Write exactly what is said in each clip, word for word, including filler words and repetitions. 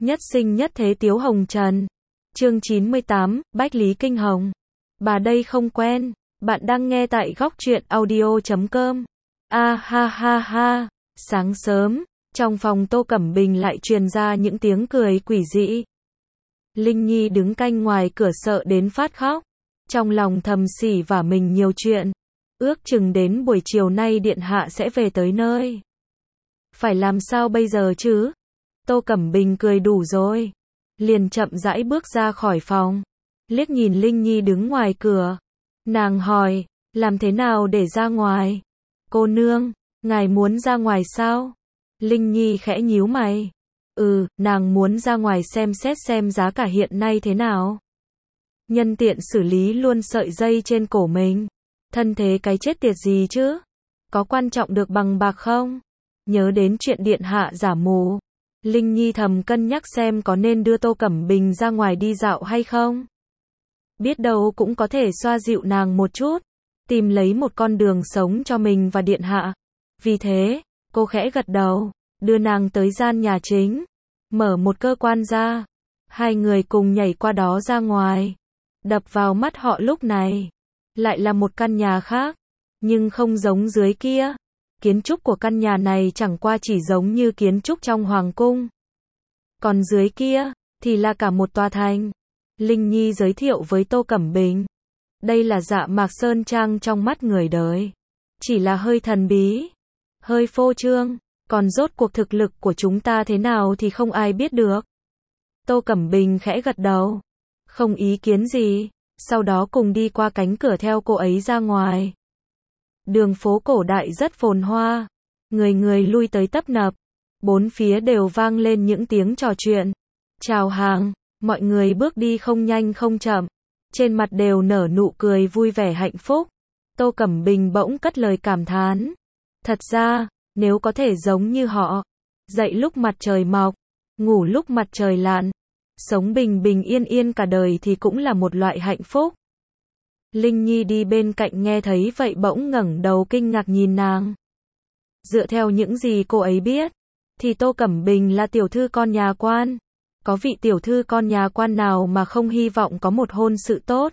Nhất sinh nhất thế Tiếu Hồng Trần. Chương chín mươi tám, Bách Lý Kinh Hồng. Bà đây không quen. Bạn đang nghe tại góc truyện audio chấm com. A ha ha ha. Sáng sớm, trong phòng Tô Cẩm Bình lại truyền ra những tiếng cười quỷ dị. Linh Nhi đứng canh ngoài cửa sợ đến phát khóc. Trong lòng thầm xỉ vả mình nhiều chuyện. Ước chừng đến buổi chiều nay điện hạ sẽ về tới nơi. Phải làm sao bây giờ chứ? Tô Cẩm Bình cười đủ rồi. Liền chậm rãi bước ra khỏi phòng. Liếc nhìn Linh Nhi đứng ngoài cửa. Nàng hỏi, làm thế nào để ra ngoài? Cô nương, ngài muốn ra ngoài sao? Linh Nhi khẽ nhíu mày. Ừ, nàng muốn ra ngoài xem xét xem giá cả hiện nay thế nào. Nhân tiện xử lý luôn sợi dây trên cổ mình. Thân thế cái chết tiệt gì chứ? Có quan trọng được bằng bạc không? Nhớ đến chuyện điện hạ giả mù. Linh Nhi thầm cân nhắc xem có nên đưa Tô Cẩm Bình ra ngoài đi dạo hay không. Biết đâu cũng có thể xoa dịu nàng một chút. Tìm lấy một con đường sống cho mình và điện hạ. Vì thế, cô khẽ gật đầu. Đưa nàng tới gian nhà chính. Mở một cơ quan ra. Hai người cùng nhảy qua đó ra ngoài. Đập vào mắt họ lúc này. Lại là một căn nhà khác. Nhưng không giống dưới kia. Kiến trúc của căn nhà này chẳng qua chỉ giống như kiến trúc trong hoàng cung. Còn dưới kia, thì là cả một tòa thành. Linh Nhi giới thiệu với Tô Cẩm Bình. Đây là Dạ Mạc Sơn Trang trong mắt người đời. Chỉ là hơi thần bí, hơi phô trương. Còn rốt cuộc thực lực của chúng ta thế nào thì không ai biết được. Tô Cẩm Bình khẽ gật đầu. Không ý kiến gì. Sau đó cùng đi qua cánh cửa theo cô ấy ra ngoài. Đường phố cổ đại rất phồn hoa. Người người lui tới tấp nập. Bốn phía đều vang lên những tiếng trò chuyện. Chào hàng. Mọi người bước đi không nhanh không chậm. Trên mặt đều nở nụ cười vui vẻ hạnh phúc. Tô Cẩm Bình bỗng cất lời cảm thán. Thật ra, nếu có thể giống như họ. Dậy lúc mặt trời mọc. Ngủ lúc mặt trời lặn. Sống bình bình yên yên cả đời thì cũng là một loại hạnh phúc. Linh Nhi đi bên cạnh nghe thấy vậy bỗng ngẩng đầu kinh ngạc nhìn nàng. Dựa theo những gì cô ấy biết, thì Tô Cẩm Bình là tiểu thư con nhà quan. Có vị tiểu thư con nhà quan nào mà không hy vọng có một hôn sự tốt?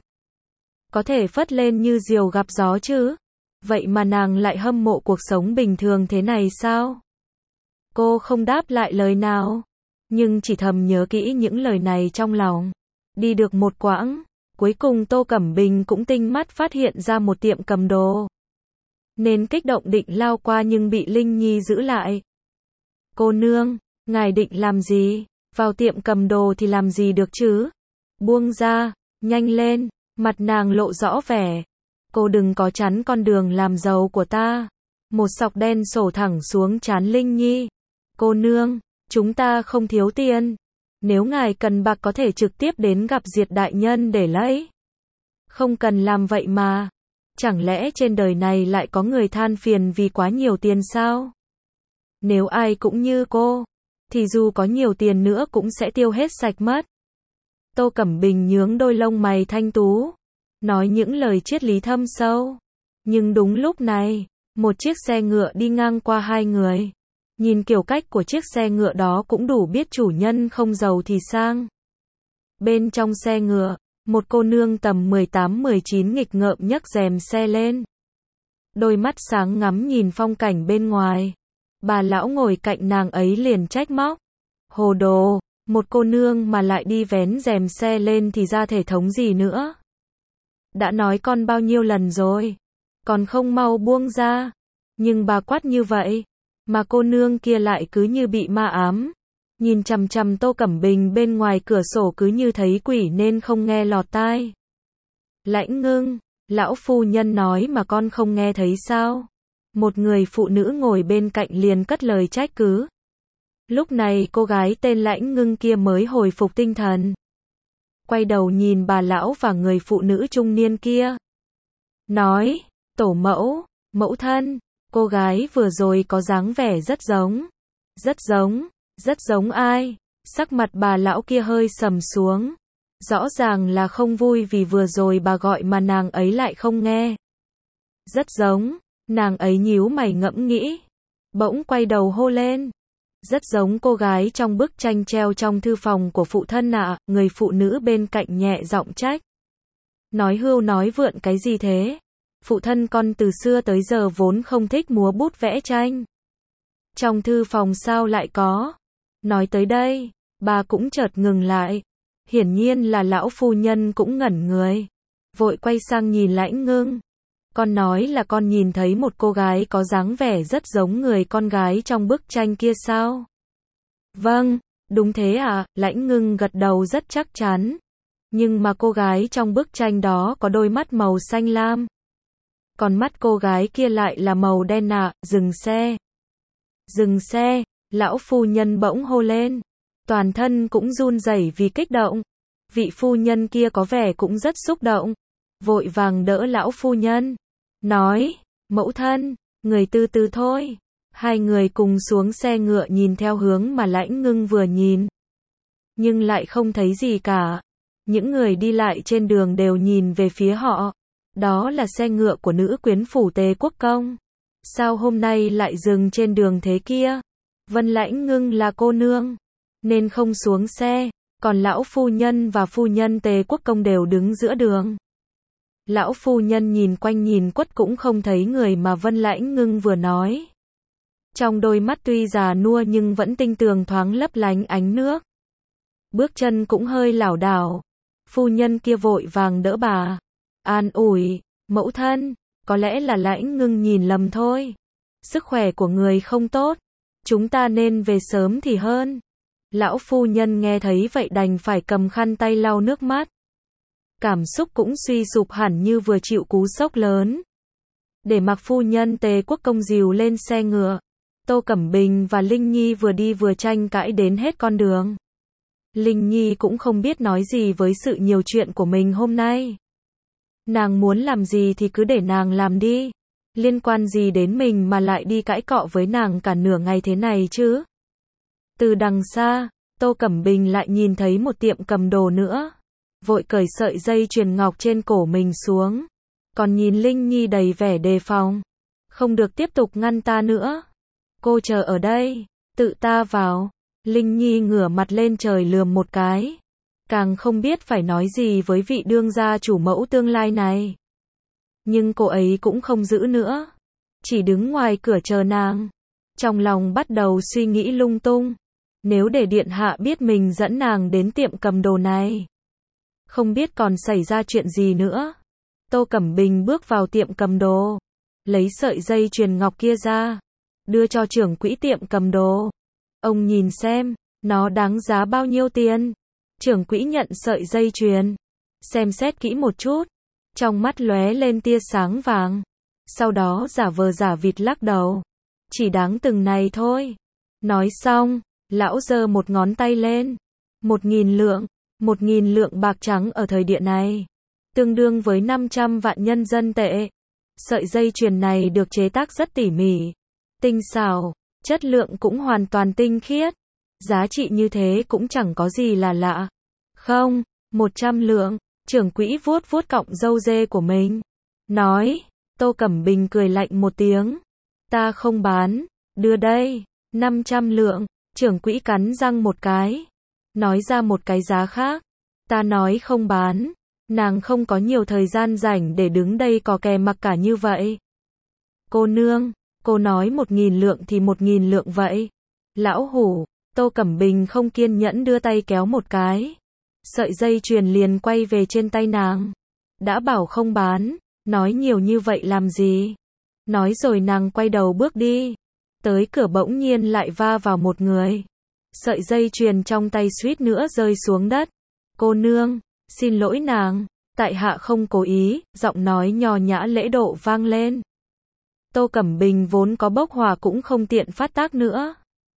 Có thể phất lên như diều gặp gió chứ? Vậy mà nàng lại hâm mộ cuộc sống bình thường thế này sao? Cô không đáp lại lời nào, nhưng chỉ thầm nhớ kỹ những lời này trong lòng. Đi được một quãng, cuối cùng Tô Cẩm Bình cũng tinh mắt phát hiện ra một tiệm cầm đồ. Nên kích động định lao qua nhưng bị Linh Nhi giữ lại. Cô nương, ngài định làm gì? Vào tiệm cầm đồ thì làm gì được chứ? Buông ra, nhanh lên, mặt nàng lộ rõ vẻ. Cô đừng có chắn con đường làm giàu của ta. Một sọc đen sổ thẳng xuống trán Linh Nhi. Cô nương, chúng ta không thiếu tiền. Nếu ngài cần bạc có thể trực tiếp đến gặp Diệt đại nhân để lấy. Không cần làm vậy mà. Chẳng lẽ trên đời này lại có người than phiền vì quá nhiều tiền sao? Nếu ai cũng như cô, thì dù có nhiều tiền nữa cũng sẽ tiêu hết sạch mất. Tô Cẩm Bình nhướng đôi lông mày thanh tú. Nói những lời triết lý thâm sâu. Nhưng đúng lúc này, một chiếc xe ngựa đi ngang qua hai người. Nhìn kiểu cách của chiếc xe ngựa đó cũng đủ biết chủ nhân không giàu thì sang. Bên trong xe ngựa, một cô nương tầm mười tám mười chín nghịch ngợm nhấc rèm xe lên. Đôi mắt sáng ngắm nhìn phong cảnh bên ngoài. Bà lão ngồi cạnh nàng ấy liền trách móc. Hồ đồ, một cô nương mà lại đi vén rèm xe lên thì ra thể thống gì nữa. Đã nói con bao nhiêu lần rồi, còn không mau buông ra. Nhưng bà quát như vậy, mà cô nương kia lại cứ như bị ma ám. Nhìn chằm chằm Tô Cẩm Bình bên ngoài cửa sổ cứ như thấy quỷ nên không nghe lọt tai. Lãnh Ngưng, lão phu nhân nói mà con không nghe thấy sao? Một người phụ nữ ngồi bên cạnh liền cất lời trách cứ. Lúc này cô gái tên Lãnh Ngưng kia mới hồi phục tinh thần. Quay đầu nhìn bà lão và người phụ nữ trung niên kia. Nói, tổ mẫu, mẫu thân, cô gái vừa rồi có dáng vẻ rất giống. Rất giống, rất giống ai? Sắc mặt bà lão kia hơi sầm xuống. Rõ ràng là không vui vì vừa rồi bà gọi mà nàng ấy lại không nghe. Rất giống, nàng ấy nhíu mày ngẫm nghĩ. Bỗng quay đầu hô lên. Rất giống cô gái trong bức tranh treo trong thư phòng của phụ thân ạ, người phụ nữ bên cạnh nhẹ giọng trách. Nói hưu nói vượn cái gì thế? Phụ thân con từ xưa tới giờ vốn không thích múa bút vẽ tranh. Trong thư phòng sao lại có? Nói tới đây, bà cũng chợt ngừng lại. Hiển nhiên là lão phu nhân cũng ngẩn người. Vội quay sang nhìn Lãnh Ngưng. Con nói là con nhìn thấy một cô gái có dáng vẻ rất giống người con gái trong bức tranh kia sao? Vâng, đúng thế ạ, Lãnh Ngưng gật đầu rất chắc chắn. Nhưng mà cô gái trong bức tranh đó có đôi mắt màu xanh lam. Còn mắt cô gái kia lại là màu đen ạ, dừng xe. Dừng xe, lão phu nhân bỗng hô lên. Toàn thân cũng run rẩy vì kích động. Vị phu nhân kia có vẻ cũng rất xúc động. Vội vàng đỡ lão phu nhân. Nói, mẫu thân, người từ từ thôi. Hai người cùng xuống xe ngựa nhìn theo hướng mà Lãnh Ngưng vừa nhìn. Nhưng lại không thấy gì cả. Những người đi lại trên đường đều nhìn về phía họ. Đó là xe ngựa của nữ quyến phủ Tề Quốc Công. Sao hôm nay lại dừng trên đường thế kia? Vân Lãnh Ngưng là cô nương, nên không xuống xe. Còn lão phu nhân và phu nhân Tề Quốc Công đều đứng giữa đường. Lão phu nhân nhìn quanh nhìn quất cũng không thấy người mà Vân Lãnh Ngưng vừa nói. Trong đôi mắt tuy già nua nhưng vẫn tinh tường thoáng lấp lánh ánh nước. Bước chân cũng hơi lảo đảo. Phu nhân kia vội vàng đỡ bà. An ủi, mẫu thân, có lẽ là Lãnh Ngưng nhìn lầm thôi. Sức khỏe của người không tốt. Chúng ta nên về sớm thì hơn. Lão phu nhân nghe thấy vậy đành phải cầm khăn tay lau nước mắt. Cảm xúc cũng suy sụp hẳn như vừa chịu cú sốc lớn. Để mặc phu nhân Tề Quốc Công dìu lên xe ngựa. Tô Cẩm Bình và Linh Nhi vừa đi vừa tranh cãi đến hết con đường. Linh Nhi cũng không biết nói gì với sự nhiều chuyện của mình hôm nay. Nàng muốn làm gì thì cứ để nàng làm đi. Liên quan gì đến mình mà lại đi cãi cọ với nàng cả nửa ngày thế này chứ? Từ đằng xa, Tô Cẩm Bình lại nhìn thấy một tiệm cầm đồ nữa. Vội cởi sợi dây chuyền ngọc trên cổ mình xuống. Còn nhìn Linh Nhi đầy vẻ đề phòng. Không được tiếp tục ngăn ta nữa. Cô chờ ở đây, tự ta vào. Linh Nhi ngửa mặt lên trời lườm một cái. Càng không biết phải nói gì với vị đương gia chủ mẫu tương lai này. Nhưng cô ấy cũng không giữ nữa. Chỉ đứng ngoài cửa chờ nàng. Trong lòng bắt đầu suy nghĩ lung tung. Nếu để điện hạ biết mình dẫn nàng đến tiệm cầm đồ này, không biết còn xảy ra chuyện gì nữa. Tô Cẩm Bình bước vào tiệm cầm đồ. Lấy sợi dây chuyền ngọc kia ra. Đưa cho trưởng quỹ tiệm cầm đồ. Ông nhìn xem, nó đáng giá bao nhiêu tiền. Trưởng quỹ nhận sợi dây chuyền. Xem xét kỹ một chút. Trong mắt lóe lên tia sáng vàng. Sau đó giả vờ giả vịt lắc đầu. Chỉ đáng từng này thôi. Nói xong, lão giơ một ngón tay lên. Một nghìn lượng. Một nghìn lượng bạc trắng ở thời địa này. Tương đương với năm trăm vạn nhân dân tệ. Sợi dây chuyền này được chế tác rất tỉ mỉ. Tinh xảo. Chất lượng cũng hoàn toàn tinh khiết. Giá trị như thế cũng chẳng có gì là lạ. Không, một trăm lượng. Trưởng quỹ vuốt vuốt cọng râu dê của mình. Nói, Tô Cẩm Bình cười lạnh một tiếng. Ta không bán, đưa đây, năm trăm lượng. Trưởng quỹ cắn răng một cái. Nói ra một cái giá khác. Ta nói không bán. Nàng không có nhiều thời gian rảnh để đứng đây cò kè mặc cả như vậy. Cô nương, cô nói một nghìn lượng thì một nghìn lượng vậy. Lão hủ, Tô Cẩm Bình không kiên nhẫn đưa tay kéo một cái. Sợi dây chuyền liền quay về trên tay nàng. Đã bảo không bán, nói nhiều như vậy làm gì? Nói rồi nàng quay đầu bước đi. Tới cửa bỗng nhiên lại va vào một người. Sợi dây chuyền trong tay suýt nữa rơi xuống đất. Cô nương, xin lỗi nàng, tại hạ không cố ý, giọng nói nho nhã lễ độ vang lên. Tô Cẩm Bình vốn có bốc hỏa cũng không tiện phát tác nữa.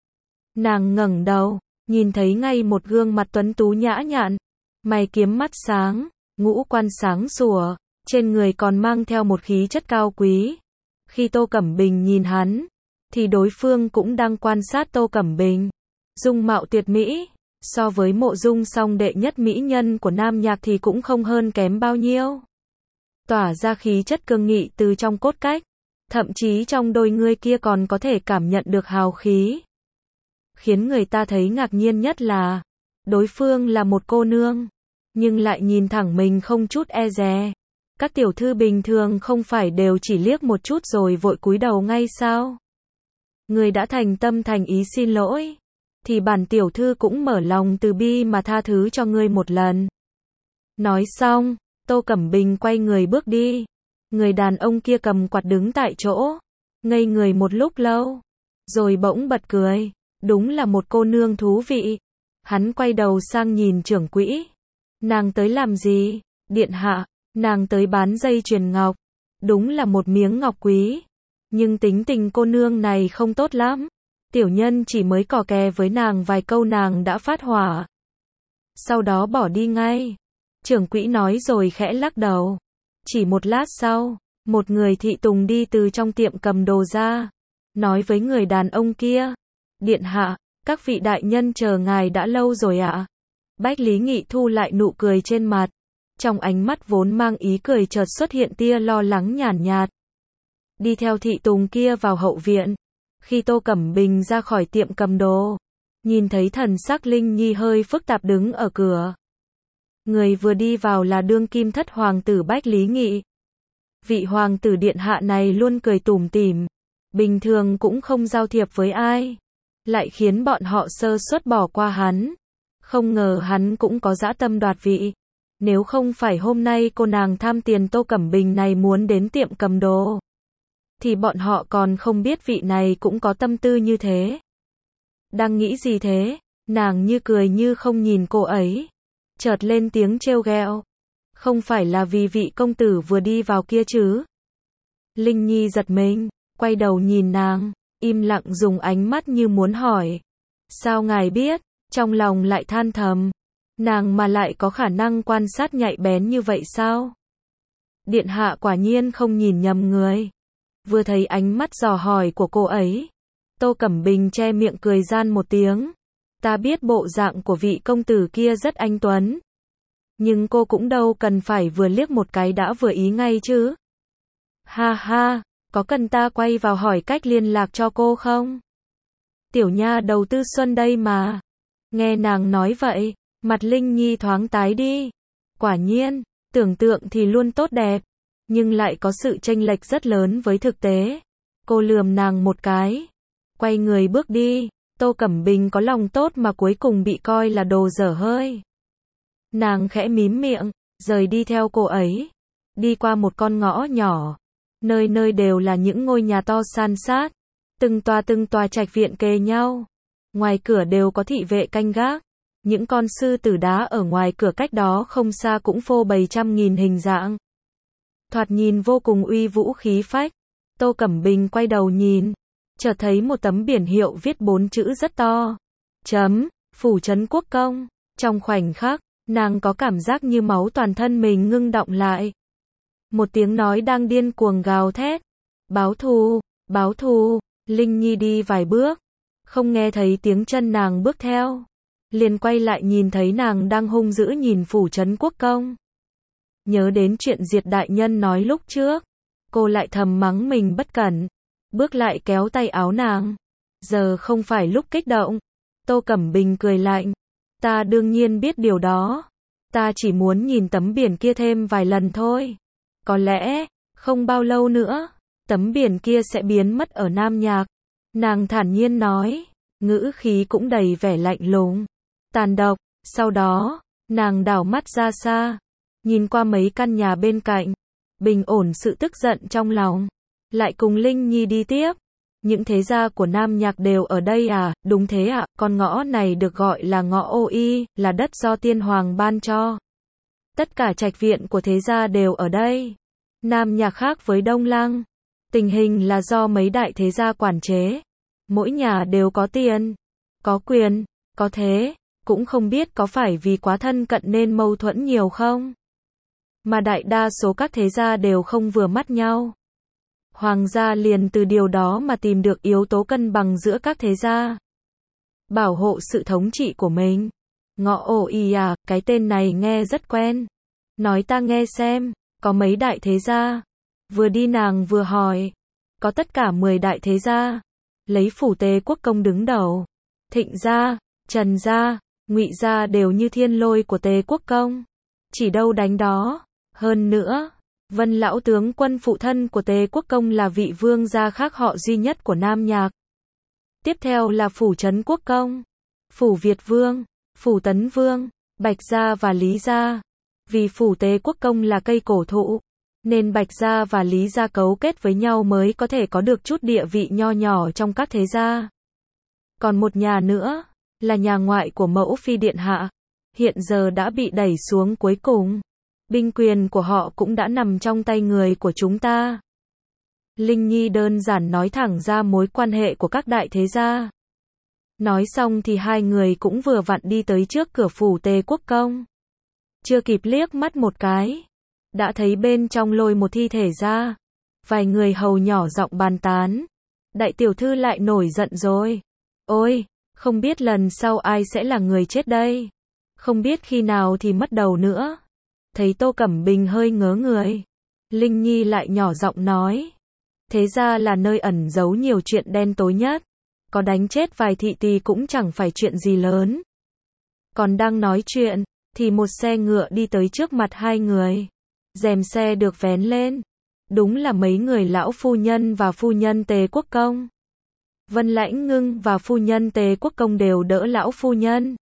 Nàng ngẩng đầu, nhìn thấy ngay một gương mặt tuấn tú nhã nhặn, mày kiếm mắt sáng, ngũ quan sáng sủa, trên người còn mang theo một khí chất cao quý. Khi Tô Cẩm Bình nhìn hắn, thì đối phương cũng đang quan sát Tô Cẩm Bình. Dung mạo tuyệt mỹ, so với Mộ Dung Song đệ nhất mỹ nhân của Nam Nhạc thì cũng không hơn kém bao nhiêu. Tỏa ra khí chất cương nghị từ trong cốt cách, thậm chí trong đôi ngươi kia còn có thể cảm nhận được hào khí. Khiến người ta thấy ngạc nhiên nhất là, đối phương là một cô nương, nhưng lại nhìn thẳng mình không chút e dè. Các tiểu thư bình thường không phải đều chỉ liếc một chút rồi vội cúi đầu ngay sao? Người đã thành tâm thành ý xin lỗi, thì bản tiểu thư cũng mở lòng từ bi mà tha thứ cho ngươi một lần. Nói xong, Tô Cẩm Bình quay người bước đi. Người đàn ông kia cầm quạt đứng tại chỗ, ngây người một lúc lâu, rồi bỗng bật cười. Đúng là một cô nương thú vị. Hắn quay đầu sang nhìn trưởng quỹ. Nàng tới làm gì? Điện hạ, nàng tới bán dây chuyền ngọc. Đúng là một miếng ngọc quý. Nhưng tính tình cô nương này không tốt lắm. Tiểu nhân chỉ mới cò kè với nàng vài câu nàng đã phát hỏa. Sau đó bỏ đi ngay. Trưởng quỹ nói rồi khẽ lắc đầu. Chỉ một lát sau, một người thị tùng đi từ trong tiệm cầm đồ ra. Nói với người đàn ông kia. Điện hạ, các vị đại nhân chờ ngài đã lâu rồi ạ. Bách Lý Nghị thu lại nụ cười trên mặt. Trong ánh mắt vốn mang ý cười chợt xuất hiện tia lo lắng nhàn nhạt. Đi theo thị tùng kia vào hậu viện. Khi Tô Cẩm Bình ra khỏi tiệm cầm đồ, nhìn thấy thần sắc Linh Nhi hơi phức tạp đứng ở cửa. Người vừa đi vào là đương kim thất hoàng tử Bách Lý Nghị. Vị hoàng tử điện hạ này luôn cười tủm tỉm, bình thường cũng không giao thiệp với ai, lại khiến bọn họ sơ suất bỏ qua hắn. Không ngờ hắn cũng có dã tâm đoạt vị. Nếu không phải hôm nay cô nàng tham tiền Tô Cẩm Bình này muốn đến tiệm cầm đồ, thì bọn họ còn không biết vị này cũng có tâm tư như thế. Đang nghĩ gì thế? Nàng như cười như không nhìn cô ấy. Chợt lên tiếng trêu ghẹo. Không phải là vì vị công tử vừa đi vào kia chứ? Linh Nhi giật mình, quay đầu nhìn nàng, im lặng dùng ánh mắt như muốn hỏi. Sao ngài biết? Trong lòng lại than thầm. Nàng mà lại có khả năng quan sát nhạy bén như vậy sao? Điện hạ quả nhiên không nhìn nhầm người. Vừa thấy ánh mắt dò hỏi của cô ấy, Tô Cẩm Bình che miệng cười gian một tiếng. Ta biết bộ dạng của vị công tử kia rất anh tuấn. Nhưng cô cũng đâu cần phải vừa liếc một cái đã vừa ý ngay chứ. Ha ha, có cần ta quay vào hỏi cách liên lạc cho cô không? Tiểu nha đầu Tư Xuân đây mà. Nghe nàng nói vậy, mặt Linh Nhi thoáng tái đi. Quả nhiên, tưởng tượng thì luôn tốt đẹp, nhưng lại có sự chênh lệch rất lớn với thực tế. Cô lườm nàng một cái, quay người bước đi. Tô Cẩm Bình có lòng tốt mà cuối cùng bị coi là đồ dở hơi. Nàng khẽ mím miệng, rời đi theo cô ấy. Đi qua một con ngõ nhỏ, nơi nơi đều là những ngôi nhà to san sát, từng tòa từng tòa trạch viện kề nhau. Ngoài cửa đều có thị vệ canh gác. Những con sư tử đá ở ngoài cửa cách đó không xa cũng phô bày trăm nghìn hình dạng. Thoạt nhìn vô cùng uy vũ khí phách. Tô Cẩm Bình quay đầu nhìn, chợt thấy một tấm biển hiệu viết bốn chữ rất to. Chấm, Phủ Trấn Quốc Công. Trong khoảnh khắc, nàng có cảm giác như máu toàn thân mình ngưng đọng lại. Một tiếng nói đang điên cuồng gào thét. Báo thù, báo thù. Linh Nhi đi vài bước, không nghe thấy tiếng chân nàng bước theo. Liền quay lại nhìn thấy nàng đang hung dữ nhìn Phủ Trấn Quốc Công. Nhớ đến chuyện Diệt đại nhân nói lúc trước, cô lại thầm mắng mình bất cẩn, bước lại kéo tay áo nàng. Giờ không phải lúc kích động. Tô Cẩm Bình cười lạnh. Ta đương nhiên biết điều đó. Ta chỉ muốn nhìn tấm biển kia thêm vài lần thôi. Có lẽ, không bao lâu nữa, tấm biển kia sẽ biến mất ở Nam Nhạc. Nàng thản nhiên nói, ngữ khí cũng đầy vẻ lạnh lùng, tàn độc. Sau đó, nàng đảo mắt ra xa, nhìn qua mấy căn nhà bên cạnh, bình ổn sự tức giận trong lòng, lại cùng Linh Nhi đi tiếp. Những thế gia của Nam Nhạc đều ở đây à? Đúng thế ạ, à, con ngõ này được gọi là ngõ Ô Y, là đất do tiên hoàng ban cho. Tất cả trạch viện của thế gia đều ở đây. Nam Nhạc khác với Đông Lăng, tình hình là do mấy đại thế gia quản chế. Mỗi nhà đều có tiền, có quyền, có thế, cũng không biết có phải vì quá thân cận nên mâu thuẫn nhiều không? Mà đại đa số các thế gia đều không vừa mắt nhau. Hoàng gia liền từ điều đó mà tìm được yếu tố cân bằng giữa các thế gia, bảo hộ sự thống trị của mình. Ngõ Ô Y à, cái tên này nghe rất quen. Nói ta nghe xem, có mấy đại thế gia? Vừa đi nàng vừa hỏi. Có tất cả mười đại thế gia, lấy Phủ Tề Quốc Công đứng đầu. Thịnh gia, Trần gia, Ngụy gia đều như thiên lôi của Tề Quốc Công. Chỉ đâu đánh đó. Hơn nữa, Vân lão tướng quân phụ thân của Tề Quốc Công là vị vương gia khác họ duy nhất của Nam Nhạc. Tiếp theo là Phủ Trấn Quốc Công, Phủ Việt Vương, Phủ Tấn Vương, Bạch gia và Lý gia. Vì Phủ Tề Quốc Công là cây cổ thụ, nên Bạch gia và Lý gia cấu kết với nhau mới có thể có được chút địa vị nho nhỏ trong các thế gia. Còn một nhà nữa, là nhà ngoại của mẫu phi điện hạ, hiện giờ đã bị đẩy xuống cuối cùng. Binh quyền của họ cũng đã nằm trong tay người của chúng ta. Linh Nhi đơn giản nói thẳng ra mối quan hệ của các đại thế gia. Nói xong thì hai người cũng vừa vặn đi tới trước cửa Phủ Tề Quốc Công. Chưa kịp liếc mắt một cái, đã thấy bên trong lôi một thi thể ra. Vài người hầu nhỏ giọng bàn tán. Đại tiểu thư lại nổi giận rồi. Ôi, không biết lần sau ai sẽ là người chết đây. Không biết khi nào thì mất đầu nữa. Thấy Tô Cẩm Bình hơi ngớ người, Linh Nhi lại nhỏ giọng nói. Thế ra là nơi ẩn giấu nhiều chuyện đen tối nhất. Có đánh chết vài thị tỳ cũng chẳng phải chuyện gì lớn. Còn đang nói chuyện, thì một xe ngựa đi tới trước mặt hai người. Rèm xe được vén lên. Đúng là mấy người lão phu nhân và phu nhân Tề Quốc Công. Vân Lãnh Ngưng và phu nhân Tề Quốc Công đều đỡ lão phu nhân.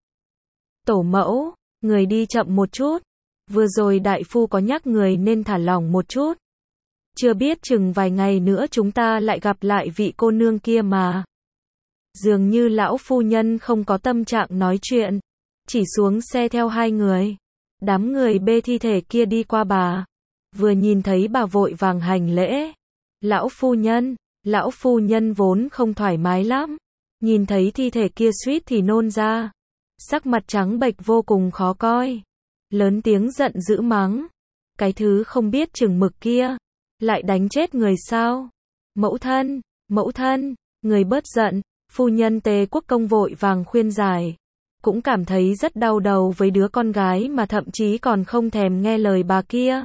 Tổ mẫu, người đi chậm một chút. Vừa rồi đại phu có nhắc người nên thả lỏng một chút. Chưa biết chừng vài ngày nữa chúng ta lại gặp lại vị cô nương kia mà. Dường như lão phu nhân không có tâm trạng nói chuyện, chỉ xuống xe theo hai người. Đám người bê thi thể kia đi qua bà. Vừa nhìn thấy bà vội vàng hành lễ. Lão phu nhân, lão phu nhân vốn không thoải mái lắm. Nhìn thấy thi thể kia suýt thì nôn ra. Sắc mặt trắng bệch vô cùng khó coi. Lớn tiếng giận dữ mắng. Cái thứ không biết chừng mực kia. Lại đánh chết người sao? Mẫu thân, mẫu thân, người bớt giận. Phu nhân Tề Quốc Công vội vàng khuyên giải. Cũng cảm thấy rất đau đầu với đứa con gái mà thậm chí còn không thèm nghe lời bà kia.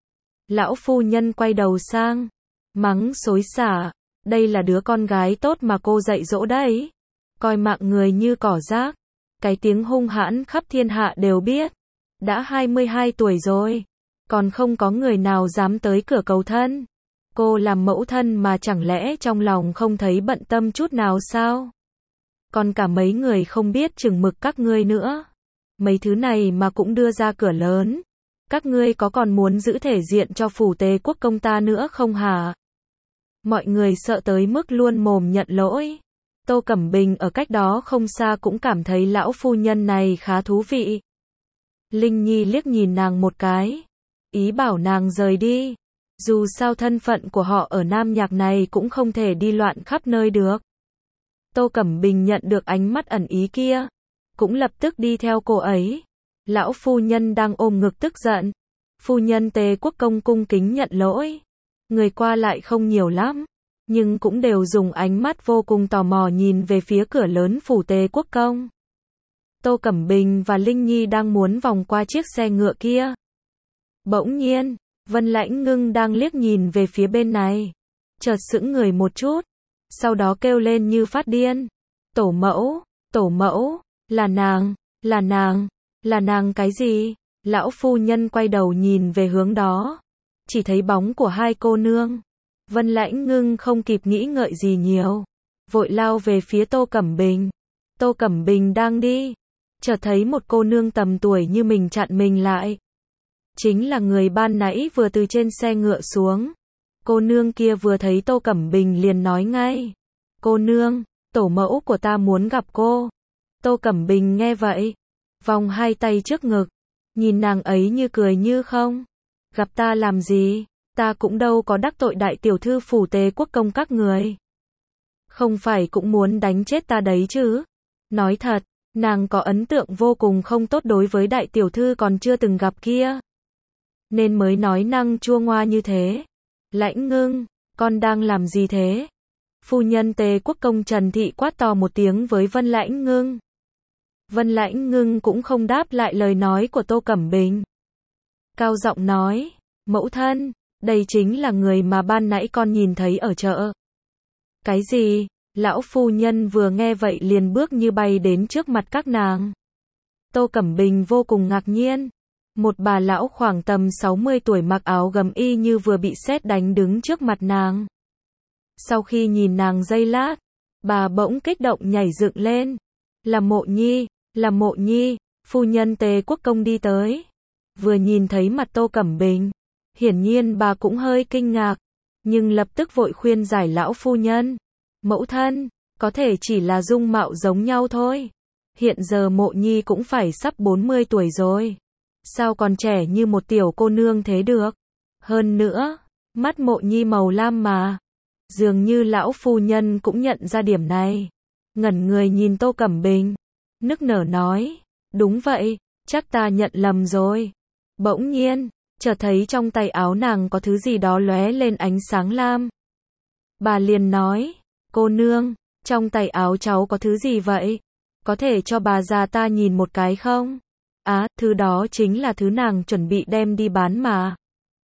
Lão phu nhân quay đầu sang. Mắng xối xả. Đây là đứa con gái tốt mà cô dạy dỗ đấy. Coi mạng người như cỏ rác. Cái tiếng hung hãn khắp thiên hạ đều biết. Đã hai mươi hai tuổi rồi. Còn không có người nào dám tới cửa cầu thân. Cô làm mẫu thân mà chẳng lẽ trong lòng không thấy bận tâm chút nào sao? Còn cả mấy người không biết chừng mực các ngươi nữa. Mấy thứ này mà cũng đưa ra cửa lớn. Các ngươi có còn muốn giữ thể diện cho Phủ Tề Quốc Công ta nữa không hả? Mọi người sợ tới mức luôn mồm nhận lỗi. Tô Cẩm Bình ở cách đó không xa cũng cảm thấy lão phu nhân này khá thú vị. Linh Nhi liếc nhìn nàng một cái. Ý bảo nàng rời đi. Dù sao thân phận của họ ở Nam Nhạc này cũng không thể đi loạn khắp nơi được. Tô Cẩm Bình nhận được ánh mắt ẩn ý kia. Cũng lập tức đi theo cô ấy. Lão phu nhân đang ôm ngực tức giận. Phu nhân Tề Quốc Công cung kính nhận lỗi. Người qua lại không nhiều lắm. Nhưng cũng đều dùng ánh mắt vô cùng tò mò nhìn về phía cửa lớn Phủ Tề Quốc Công. Tô Cẩm Bình và Linh Nhi đang muốn vòng qua chiếc xe ngựa kia. Bỗng nhiên, Vân Lãnh Ngưng đang liếc nhìn về phía bên này. Chợt sững người một chút. Sau đó kêu lên như phát điên. Tổ mẫu, tổ mẫu, là nàng, là nàng, là nàng cái gì? Lão phu nhân quay đầu nhìn về hướng đó. Chỉ thấy bóng của hai cô nương. Vân Lãnh Ngưng không kịp nghĩ ngợi gì nhiều. Vội lao về phía Tô Cẩm Bình. Tô Cẩm Bình đang đi. Chợt thấy một cô nương tầm tuổi như mình chặn mình lại. Chính là người ban nãy vừa từ trên xe ngựa xuống. Cô nương kia vừa thấy Tô Cẩm Bình liền nói ngay. Cô nương, tổ mẫu của ta muốn gặp cô. Tô Cẩm Bình nghe vậy. Vòng hai tay trước ngực. Nhìn nàng ấy như cười như không. Gặp ta làm gì? Ta cũng đâu có đắc tội đại tiểu thư Phủ Tề Quốc Công các người. Không phải cũng muốn đánh chết ta đấy chứ? Nói thật, nàng có ấn tượng vô cùng không tốt đối với đại tiểu thư còn chưa từng gặp kia. Nên mới nói năng chua ngoa như thế. Lãnh Ngưng, con đang làm gì thế? Phu nhân Tề Quốc Công Trần Thị quát to một tiếng với Vân Lãnh Ngưng. Vân Lãnh Ngưng cũng không đáp lại lời nói của Tô Cẩm Bình. Cao giọng nói, mẫu thân, đây chính là người mà ban nãy con nhìn thấy ở chợ. Cái gì? Lão phu nhân vừa nghe vậy liền bước như bay đến trước mặt các nàng. Tô Cẩm Bình vô cùng ngạc nhiên. Một bà lão khoảng tầm sáu mươi tuổi mặc áo gấm y như vừa bị sét đánh đứng trước mặt nàng. Sau khi nhìn nàng giây lát, bà bỗng kích động nhảy dựng lên. Là Mộ Nhi, là Mộ Nhi, phu nhân Tề Quốc Công đi tới. Vừa nhìn thấy mặt Tô Cẩm Bình, hiển nhiên bà cũng hơi kinh ngạc, nhưng lập tức vội khuyên giải lão phu nhân. Mẫu thân, có thể chỉ là dung mạo giống nhau thôi. Hiện giờ Mộ Nhi cũng phải sắp bốn mươi tuổi rồi. Sao còn trẻ như một tiểu cô nương thế được? Hơn nữa, mắt Mộ Nhi màu lam mà. Dường như lão phu nhân cũng nhận ra điểm này. Ngẩn người nhìn Tô Cẩm Bình, nức nở nói, đúng vậy, chắc ta nhận lầm rồi. Bỗng nhiên, chợt thấy trong tay áo nàng có thứ gì đó lóe lên ánh sáng lam. Bà liền nói, cô nương, trong tay áo cháu có thứ gì vậy? Có thể cho bà già ta nhìn một cái không? Á, thứ đó chính là thứ nàng chuẩn bị đem đi bán mà.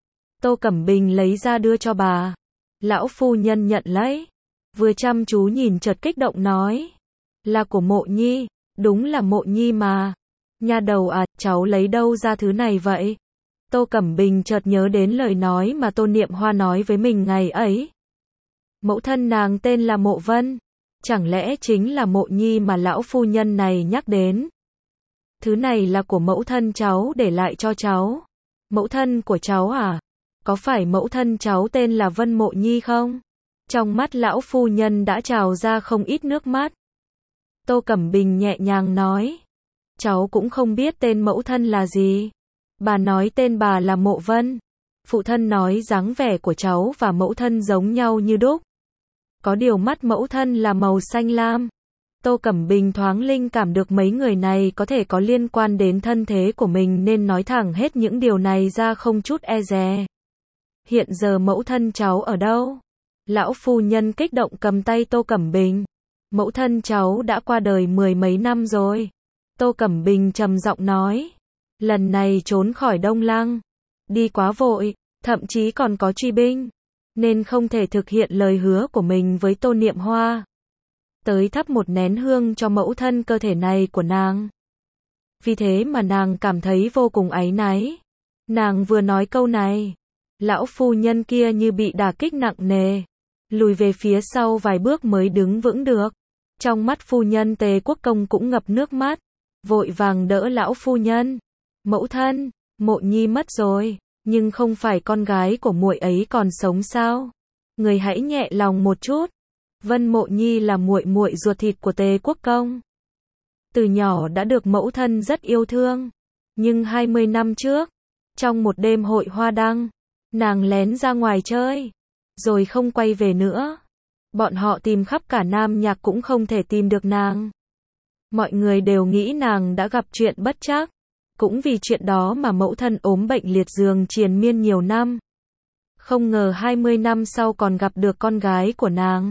Tô Cẩm Bình lấy ra đưa cho bà. Lão phu nhân nhận lấy, vừa chăm chú nhìn chợt kích động nói, là của Mộ Nhi, đúng là Mộ Nhi mà. Nha đầu à, cháu lấy đâu ra thứ này vậy? Tô Cẩm Bình chợt nhớ đến lời nói mà Tô Niệm Hoa nói với mình ngày ấy. Mẫu thân nàng tên là Mộ Vân, chẳng lẽ chính là Mộ Nhi mà lão phu nhân này nhắc đến? Thứ này là của mẫu thân cháu để lại cho cháu. Mẫu thân của cháu à? Có phải mẫu thân cháu tên là Vân Mộ Nhi không? Trong mắt lão phu nhân đã trào ra không ít nước mắt. Tô Cẩm Bình nhẹ nhàng nói, cháu cũng không biết tên mẫu thân là gì. Bà nói tên bà là Mộ Vân. Phụ thân nói dáng vẻ của cháu và mẫu thân giống nhau như đúc. Có điều mắt mẫu thân là màu xanh lam. Tô Cẩm Bình thoáng linh cảm được mấy người này có thể có liên quan đến thân thế của mình nên nói thẳng hết những điều này ra không chút e dè. Hiện giờ mẫu thân cháu ở đâu? Lão phu nhân kích động cầm tay Tô Cẩm Bình. Mẫu thân cháu đã qua đời mười mấy năm rồi. Tô Cẩm Bình trầm giọng nói. Lần này trốn khỏi Đông Lăng. Đi quá vội, thậm chí còn có truy binh. Nên không thể thực hiện lời hứa của mình với Tô Niệm Hoa. Tới thắp một nén hương cho mẫu thân cơ thể này của nàng. Vì thế mà nàng cảm thấy vô cùng áy náy. Nàng vừa nói câu này, lão phu nhân kia như bị đả kích nặng nề, lùi về phía sau vài bước mới đứng vững được. Trong mắt phu nhân Tề Quốc Công cũng ngập nước mắt, vội vàng đỡ lão phu nhân. Mẫu thân, Mộ Nhi mất rồi, nhưng không phải con gái của muội ấy còn sống sao? Người hãy nhẹ lòng một chút. Vân Mộ Nhi là muội muội ruột thịt của Tề Quốc Công. Từ nhỏ đã được mẫu thân rất yêu thương, nhưng hai mươi năm trước, trong một đêm hội hoa đăng, nàng lén ra ngoài chơi, rồi không quay về nữa. Bọn họ tìm khắp cả Nam Nhạc cũng không thể tìm được nàng. Mọi người đều nghĩ nàng đã gặp chuyện bất trắc, cũng vì chuyện đó mà mẫu thân ốm bệnh liệt giường triền miên nhiều năm. Không ngờ hai mươi năm sau còn gặp được con gái của nàng.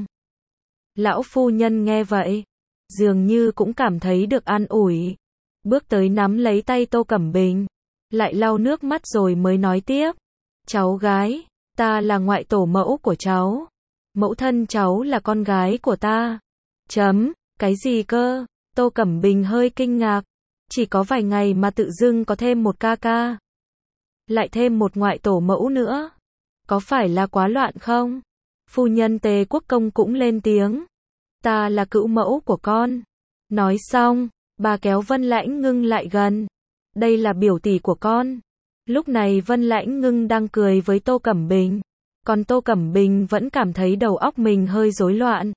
Lão phu nhân nghe vậy, dường như cũng cảm thấy được an ủi, bước tới nắm lấy tay Tô Cẩm Bình, lại lau nước mắt rồi mới nói tiếp. Cháu gái, ta là ngoại tổ mẫu của cháu. Mẫu thân cháu là con gái của ta. Chấm, cái gì cơ? Tô Cẩm Bình hơi kinh ngạc. Chỉ có vài ngày mà tự dưng có thêm một ca ca. Lại thêm một ngoại tổ mẫu nữa. Có phải là quá loạn không? Phu nhân Tề Quốc Công cũng lên tiếng. Ta là cữu mẫu của con. Nói xong, bà kéo Vân Lãnh Ngưng lại gần. Đây là biểu tỷ của con. Lúc này Vân Lãnh Ngưng đang cười với Tô Cẩm Bình. Còn Tô Cẩm Bình vẫn cảm thấy đầu óc mình hơi rối loạn.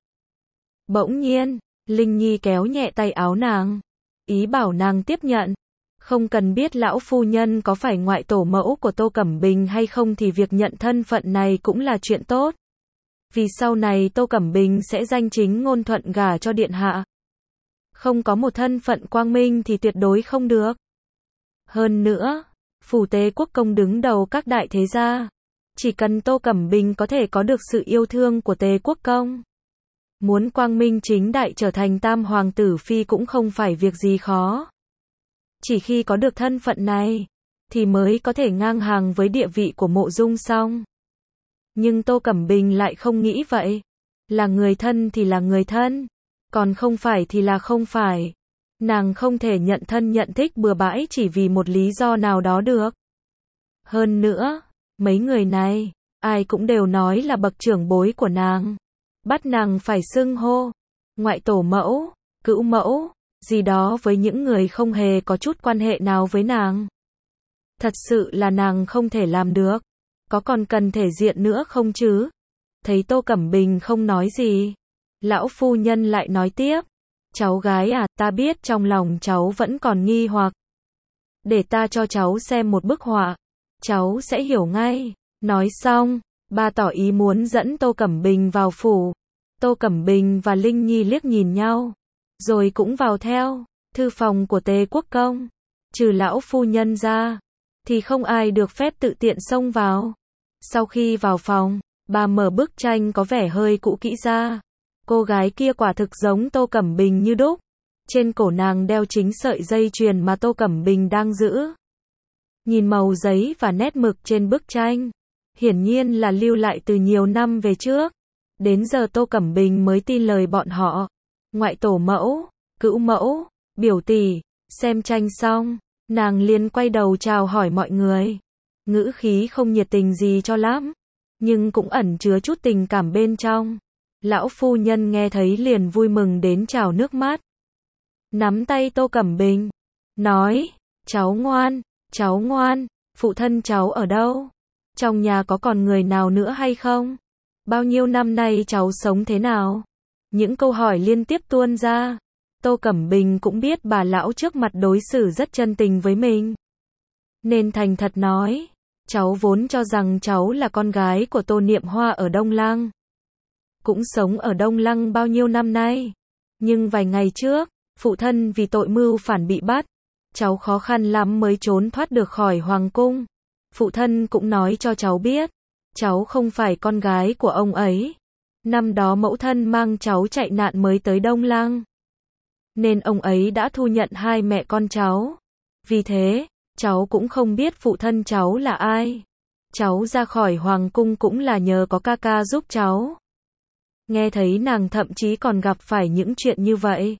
Bỗng nhiên, Linh Nhi kéo nhẹ tay áo nàng. Ý bảo nàng tiếp nhận. Không cần biết lão phu nhân có phải ngoại tổ mẫu của Tô Cẩm Bình hay không thì việc nhận thân phận này cũng là chuyện tốt. Vì sau này Tô Cẩm Bình sẽ danh chính ngôn thuận gả cho điện hạ. Không có một thân phận quang minh thì tuyệt đối không được. Hơn nữa, phủ Tề Quốc Công đứng đầu các đại thế gia. Chỉ cần Tô Cẩm Bình có thể có được sự yêu thương của Tề Quốc Công, muốn quang minh chính đại trở thành tam hoàng tử phi cũng không phải việc gì khó. Chỉ khi có được thân phận này, thì mới có thể ngang hàng với địa vị của Mộ Dung Song. Nhưng Tô Cẩm Bình lại không nghĩ vậy. Là người thân thì là người thân, còn không phải thì là không phải. Nàng không thể nhận thân nhận thích bừa bãi chỉ vì một lý do nào đó được. Hơn nữa, mấy người này, ai cũng đều nói là bậc trưởng bối của nàng. Bắt nàng phải xưng hô, ngoại tổ mẫu, cữu mẫu, gì đó với những người không hề có chút quan hệ nào với nàng. Thật sự là nàng không thể làm được. Có còn cần thể diện nữa không chứ? Thấy Tô Cẩm Bình không nói gì, lão phu nhân lại nói tiếp. Cháu gái à, ta biết trong lòng cháu vẫn còn nghi hoặc. Để ta cho cháu xem một bức họa, cháu sẽ hiểu ngay. Nói xong, bà tỏ ý muốn dẫn Tô Cẩm Bình vào phủ. Tô Cẩm Bình và Linh Nhi liếc nhìn nhau, rồi cũng vào theo. Thư phòng của Tề Quốc Công, trừ lão phu nhân ra, thì không ai được phép tự tiện xông vào. Sau khi vào phòng, bà mở bức tranh có vẻ hơi cũ kỹ ra. Cô gái kia quả thực giống Tô Cẩm Bình như đúc. Trên cổ nàng đeo chính sợi dây chuyền mà Tô Cẩm Bình đang giữ. Nhìn màu giấy và nét mực trên bức tranh, hiển nhiên là lưu lại từ nhiều năm về trước. Đến giờ Tô Cẩm Bình mới tin lời bọn họ. Ngoại tổ mẫu, cữu mẫu, biểu tỷ, xem tranh xong, nàng liền quay đầu chào hỏi mọi người. Ngữ khí không nhiệt tình gì cho lắm, nhưng cũng ẩn chứa chút tình cảm bên trong. Lão phu nhân nghe thấy liền vui mừng đến trào nước mắt. Nắm tay Tô Cẩm Bình, nói, cháu ngoan, cháu ngoan, phụ thân cháu ở đâu? Trong nhà có còn người nào nữa hay không? Bao nhiêu năm nay cháu sống thế nào? Những câu hỏi liên tiếp tuôn ra. Tô Cẩm Bình cũng biết bà lão trước mặt đối xử rất chân tình với mình, nên thành thật nói, cháu vốn cho rằng cháu là con gái của Tô Niệm Hoa ở Đông Lăng. Cũng sống ở Đông Lăng bao nhiêu năm nay. Nhưng vài ngày trước, phụ thân vì tội mưu phản bị bắt. Cháu khó khăn lắm mới trốn thoát được khỏi hoàng cung. Phụ thân cũng nói cho cháu biết, cháu không phải con gái của ông ấy. Năm đó mẫu thân mang cháu chạy nạn mới tới Đông Lăng, nên ông ấy đã thu nhận hai mẹ con cháu. Vì thế, cháu cũng không biết phụ thân cháu là ai. Cháu ra khỏi hoàng cung cũng là nhờ có ca ca giúp cháu. Nghe thấy nàng thậm chí còn gặp phải những chuyện như vậy,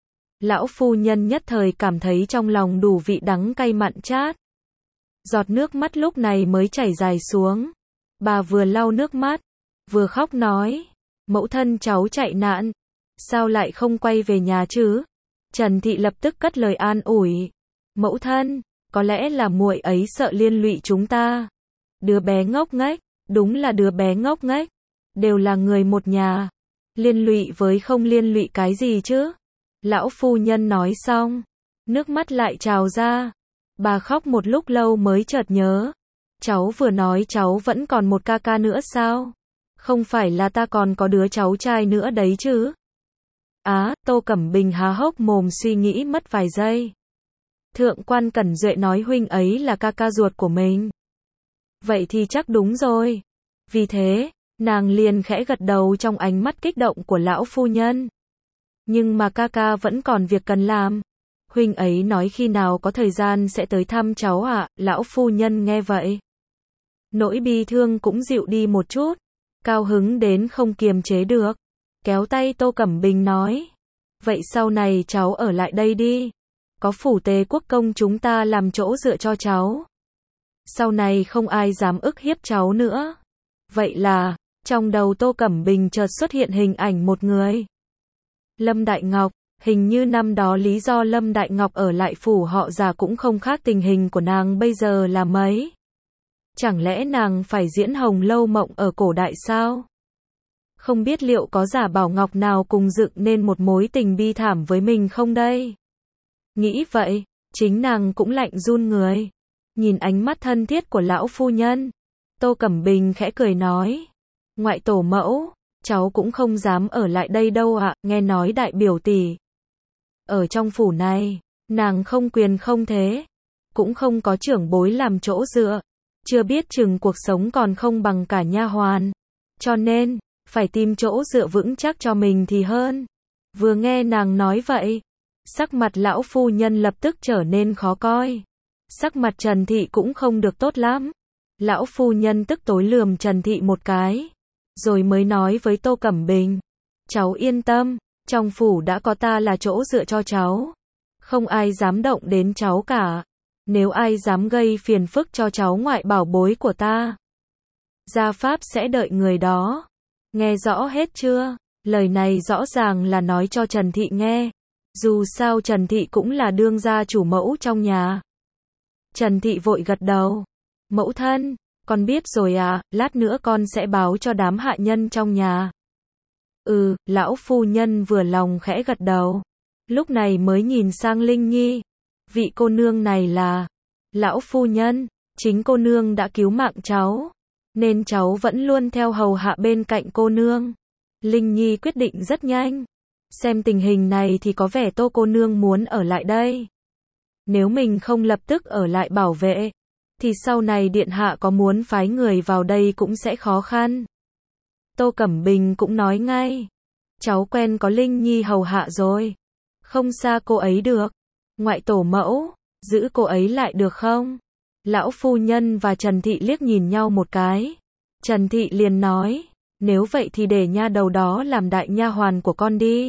lão phu nhân nhất thời cảm thấy trong lòng đủ vị đắng cay mặn chát. Giọt nước mắt lúc này mới chảy dài xuống. Bà vừa lau nước mắt, vừa khóc nói, mẫu thân cháu chạy nạn, sao lại không quay về nhà chứ? Trần Thị lập tức cất lời an ủi, mẫu thân, có lẽ là muội ấy sợ liên lụy chúng ta. Đứa bé ngốc nghếch, đúng là đứa bé ngốc nghếch, đều là người một nhà, liên lụy với không liên lụy cái gì chứ? Lão phu nhân nói xong, nước mắt lại trào ra. Bà khóc một lúc lâu mới chợt nhớ, cháu vừa nói cháu vẫn còn một ca ca nữa sao? Không phải là ta còn có đứa cháu trai nữa đấy chứ? Á, à, Tô Cẩm Bình há hốc mồm suy nghĩ mất vài giây. Thượng quan Cẩn Duệ nói huynh ấy là ca ca ruột của mình. Vậy thì chắc đúng rồi. Vì thế, nàng liền khẽ gật đầu trong ánh mắt kích động của lão phu nhân. Nhưng mà ca ca vẫn còn việc cần làm. Huynh ấy nói khi nào có thời gian sẽ tới thăm cháu ạ. À? Lão phu nhân nghe vậy, nỗi bi thương cũng dịu đi một chút, cao hứng đến không kiềm chế được, kéo tay Tô Cẩm Bình nói, vậy sau này cháu ở lại đây đi, có phủ Tề Quốc Công chúng ta làm chỗ dựa cho cháu, sau này không ai dám ức hiếp cháu nữa. Vậy là, trong đầu Tô Cẩm Bình chợt xuất hiện hình ảnh một người. Lâm Đại Ngọc. Hình như năm đó lý do Lâm Đại Ngọc ở lại phủ họ già cũng không khác tình hình của nàng bây giờ là mấy. Chẳng lẽ nàng phải diễn Hồng Lâu Mộng ở cổ đại sao? Không biết liệu có giả bảo ngọc nào cùng dựng nên một mối tình bi thảm với mình không đây? Nghĩ vậy, chính nàng cũng lạnh run người. Nhìn ánh mắt thân thiết của lão phu nhân, Tô Cẩm Bình khẽ cười nói, ngoại tổ mẫu, cháu cũng không dám ở lại đây đâu ạ, nghe nói đại biểu tỷ ở trong phủ này, nàng không quyền không thế, cũng không có trưởng bối làm chỗ dựa, chưa biết chừng cuộc sống còn không bằng cả nha hoàn, cho nên, phải tìm chỗ dựa vững chắc cho mình thì hơn. Vừa nghe nàng nói vậy, sắc mặt lão phu nhân lập tức trở nên khó coi. Sắc mặt Trần Thị cũng không được tốt lắm. Lão phu nhân tức tối lườm Trần Thị một cái. rồi mới nói với Tô Cẩm Bình. Cháu yên tâm, trong phủ đã có ta là chỗ dựa cho cháu. Không ai dám động đến cháu cả. Nếu ai dám gây phiền phức cho cháu ngoại bảo bối của ta, gia pháp sẽ đợi người đó. Nghe rõ hết chưa? Lời này rõ ràng là nói cho Trần Thị nghe. Dù sao Trần Thị cũng là đương gia chủ mẫu trong nhà. Trần Thị vội gật đầu. Mẫu thân, con biết rồi à, lát nữa con sẽ báo cho đám hạ nhân trong nhà. Ừ, lão phu nhân vừa lòng khẽ gật đầu. Lúc này mới nhìn sang Linh Nhi. Vị cô nương này là... Lão phu nhân, chính cô nương đã cứu mạng cháu, nên cháu vẫn luôn theo hầu hạ bên cạnh cô nương. Linh Nhi quyết định rất nhanh. Xem tình hình này thì có vẻ Tô cô nương muốn ở lại đây. Nếu mình không lập tức ở lại bảo vệ, thì sau này điện hạ có muốn phái người vào đây cũng sẽ khó khăn. Tô Cẩm Bình cũng nói ngay. Cháu quen có Linh Nhi hầu hạ rồi. Không xa cô ấy được. Ngoại tổ mẫu, giữ cô ấy lại được không? Lão phu nhân và Trần Thị liếc nhìn nhau một cái. Trần Thị liền nói, nếu vậy thì để nha đầu đó làm đại nha hoàn của con đi.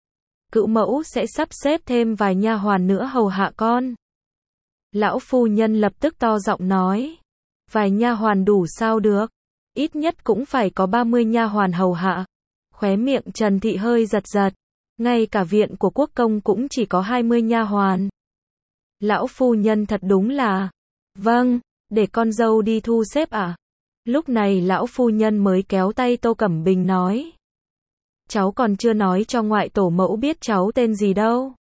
Cữu mẫu sẽ sắp xếp thêm vài nha hoàn nữa hầu hạ con. Lão phu nhân lập tức to giọng nói, vài nha hoàn đủ sao được, ít nhất cũng phải có ba mươi nha hoàn hầu hạ. Khóe miệng Trần Thị hơi giật giật, ngay cả viện của quốc công cũng chỉ có hai mươi nha hoàn. Lão phu nhân thật đúng là, vâng, để con dâu đi thu xếp à? Lúc này lão phu nhân mới kéo tay Tô Cẩm Bình nói, cháu còn chưa nói cho ngoại tổ mẫu biết cháu tên gì đâu.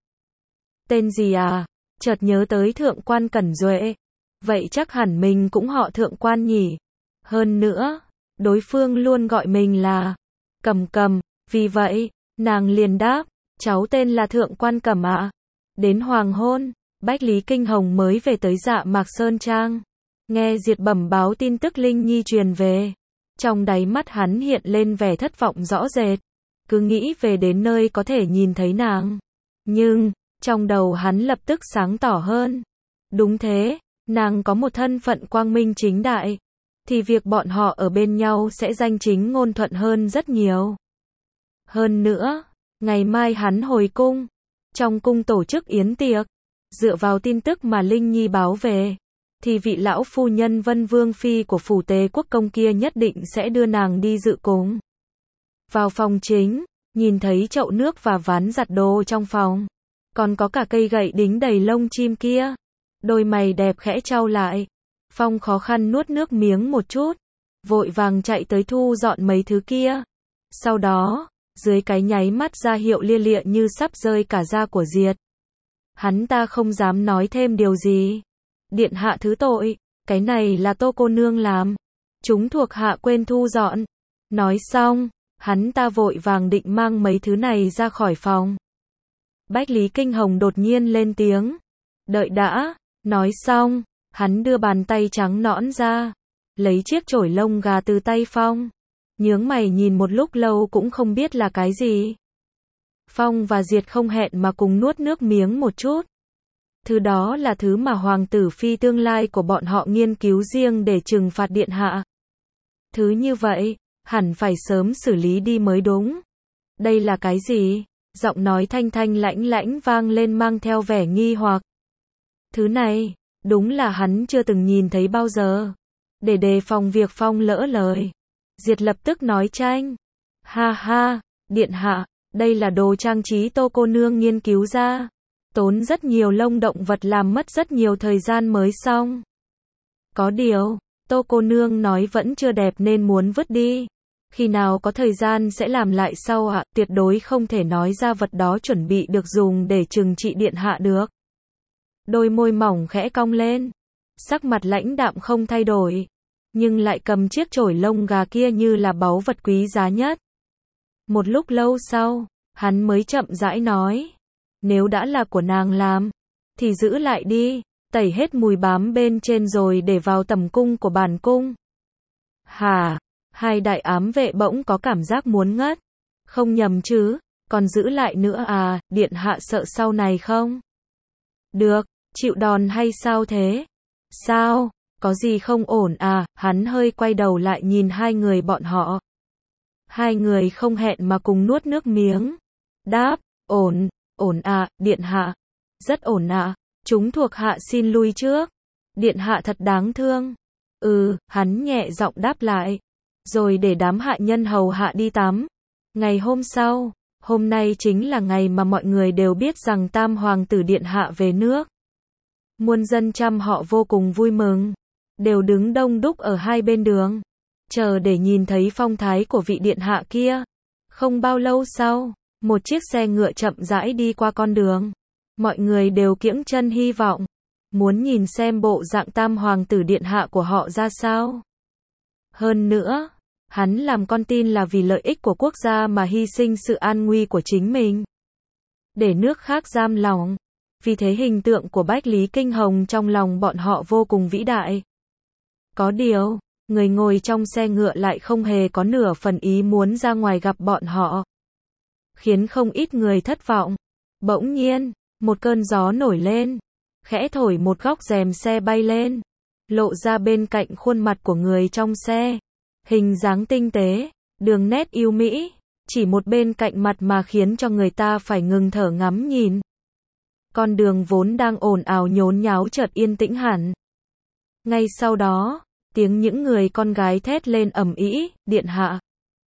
Tên gì à? Chợt nhớ tới thượng quan Cẩn Duệ. Vậy chắc hẳn mình cũng họ thượng quan nhỉ. Hơn nữa, đối phương luôn gọi mình là Cầm Cầm, vì vậy, nàng liền đáp, cháu tên là thượng quan Cẩm ạ. Đến hoàng hôn, Bách Lý Kinh Hồng mới về tới Dạ Mạc Sơn Trang. Nghe Diệt bẩm báo tin tức Linh Nhi truyền về. Trong đáy mắt hắn hiện lên vẻ thất vọng rõ rệt. Cứ nghĩ về đến nơi có thể nhìn thấy nàng. Nhưng, trong đầu hắn lập tức sáng tỏ hơn. Đúng thế, nàng có một thân phận quang minh chính đại. Thì việc bọn họ ở bên nhau sẽ danh chính ngôn thuận hơn rất nhiều. Hơn nữa, ngày mai hắn hồi cung. Trong cung tổ chức yến tiệc. Dựa vào tin tức mà Linh Nhi báo về, thì vị lão phu nhân Vân Vương Phi của phủ Tế Quốc công kia nhất định sẽ đưa nàng đi dự cúng. Vào phòng chính, nhìn thấy chậu nước và ván giặt đồ trong phòng. Còn có cả cây gậy đính đầy lông chim kia. Đôi mày đẹp khẽ chau lại. Phong khó khăn nuốt nước miếng một chút. Vội vàng chạy tới thu dọn mấy thứ kia. Sau đó, dưới cái nháy mắt ra hiệu lia lịa như sắp rơi cả da của Diệt. Hắn ta không dám nói thêm điều gì. Điện hạ thứ tội, cái này là Tô cô nương làm. Chúng thuộc hạ quên thu dọn. Nói xong, hắn ta vội vàng định mang mấy thứ này ra khỏi phòng. Bách Lý Kinh Hồng đột nhiên lên tiếng. Đợi đã, nói xong, hắn đưa bàn tay trắng nõn ra, lấy chiếc chổi lông gà từ tay Phong. Nhướng mày nhìn một lúc lâu cũng không biết là cái gì. Phong và Diệt không hẹn mà cùng nuốt nước miếng một chút. Thứ đó là thứ mà hoàng tử phi tương lai của bọn họ nghiên cứu riêng để trừng phạt điện hạ. Thứ như vậy, hẳn phải sớm xử lý đi mới đúng. Đây là cái gì? Giọng nói thanh thanh lãnh lãnh vang lên mang theo vẻ nghi hoặc. Thứ này, đúng là hắn chưa từng nhìn thấy bao giờ. Để đề phòng việc Phong lỡ lời, Diệt lập tức nói tranh. Ha ha, điện hạ, đây là đồ trang trí Tô cô nương nghiên cứu ra. Tốn rất nhiều lông động vật làm mất rất nhiều thời gian mới xong. Có điều, Tô cô nương nói vẫn chưa đẹp nên muốn vứt đi. Khi nào có thời gian sẽ làm lại sau ạ, à, tuyệt đối không thể nói ra vật đó chuẩn bị được dùng để trừng trị điện hạ được. Đôi môi mỏng khẽ cong lên, sắc mặt lãnh đạm không thay đổi, nhưng lại cầm chiếc chổi lông gà kia như là báu vật quý giá nhất. Một lúc lâu sau, hắn mới chậm rãi nói, nếu đã là của nàng làm, thì giữ lại đi, tẩy hết mùi bám bên trên rồi để vào tầm cung của bản cung. Hả? Hai đại ám vệ bỗng có cảm giác muốn ngất. Không nhầm chứ, còn giữ lại nữa à, điện hạ sợ sau này không? Được, chịu đòn hay sao thế? Sao? Có gì không ổn à? Hắn hơi quay đầu lại nhìn hai người bọn họ. Hai người không hẹn mà cùng nuốt nước miếng. Đáp, ổn, ổn ạ, điện hạ. Rất ổn ạ, chúng thuộc hạ xin lui trước. Điện hạ thật đáng thương. Ừ, hắn nhẹ giọng đáp lại. Rồi để đám hạ nhân hầu hạ đi tắm. Ngày hôm sau, hôm nay chính là ngày mà mọi người đều biết rằng Tam Hoàng tử điện hạ về nước. Muôn dân trăm họ vô cùng vui mừng, đều đứng đông đúc ở hai bên đường, chờ để nhìn thấy phong thái của vị điện hạ kia. Không bao lâu sau, một chiếc xe ngựa chậm rãi đi qua con đường. Mọi người đều kiễng chân hy vọng, muốn nhìn xem bộ dạng Tam Hoàng tử điện hạ của họ ra sao. Hơn nữa, hắn làm con tin là vì lợi ích của quốc gia mà hy sinh sự an nguy của chính mình, để nước khác giam lòng. Vì thế hình tượng của Bách Lý Kinh Hồng trong lòng bọn họ vô cùng vĩ đại. Có điều, người ngồi trong xe ngựa lại không hề có nửa phần ý muốn ra ngoài gặp bọn họ, khiến không ít người thất vọng. Bỗng nhiên, một cơn gió nổi lên, khẽ thổi một góc rèm xe bay lên, lộ ra bên cạnh khuôn mặt của người trong xe. Hình dáng tinh tế, đường nét yêu mỹ, chỉ một bên cạnh mặt mà khiến cho người ta phải ngừng thở ngắm nhìn. Con đường vốn đang ồn ào nhốn nháo chợt yên tĩnh hẳn. Ngay sau đó, tiếng những người con gái thét lên ầm ĩ, điện hạ,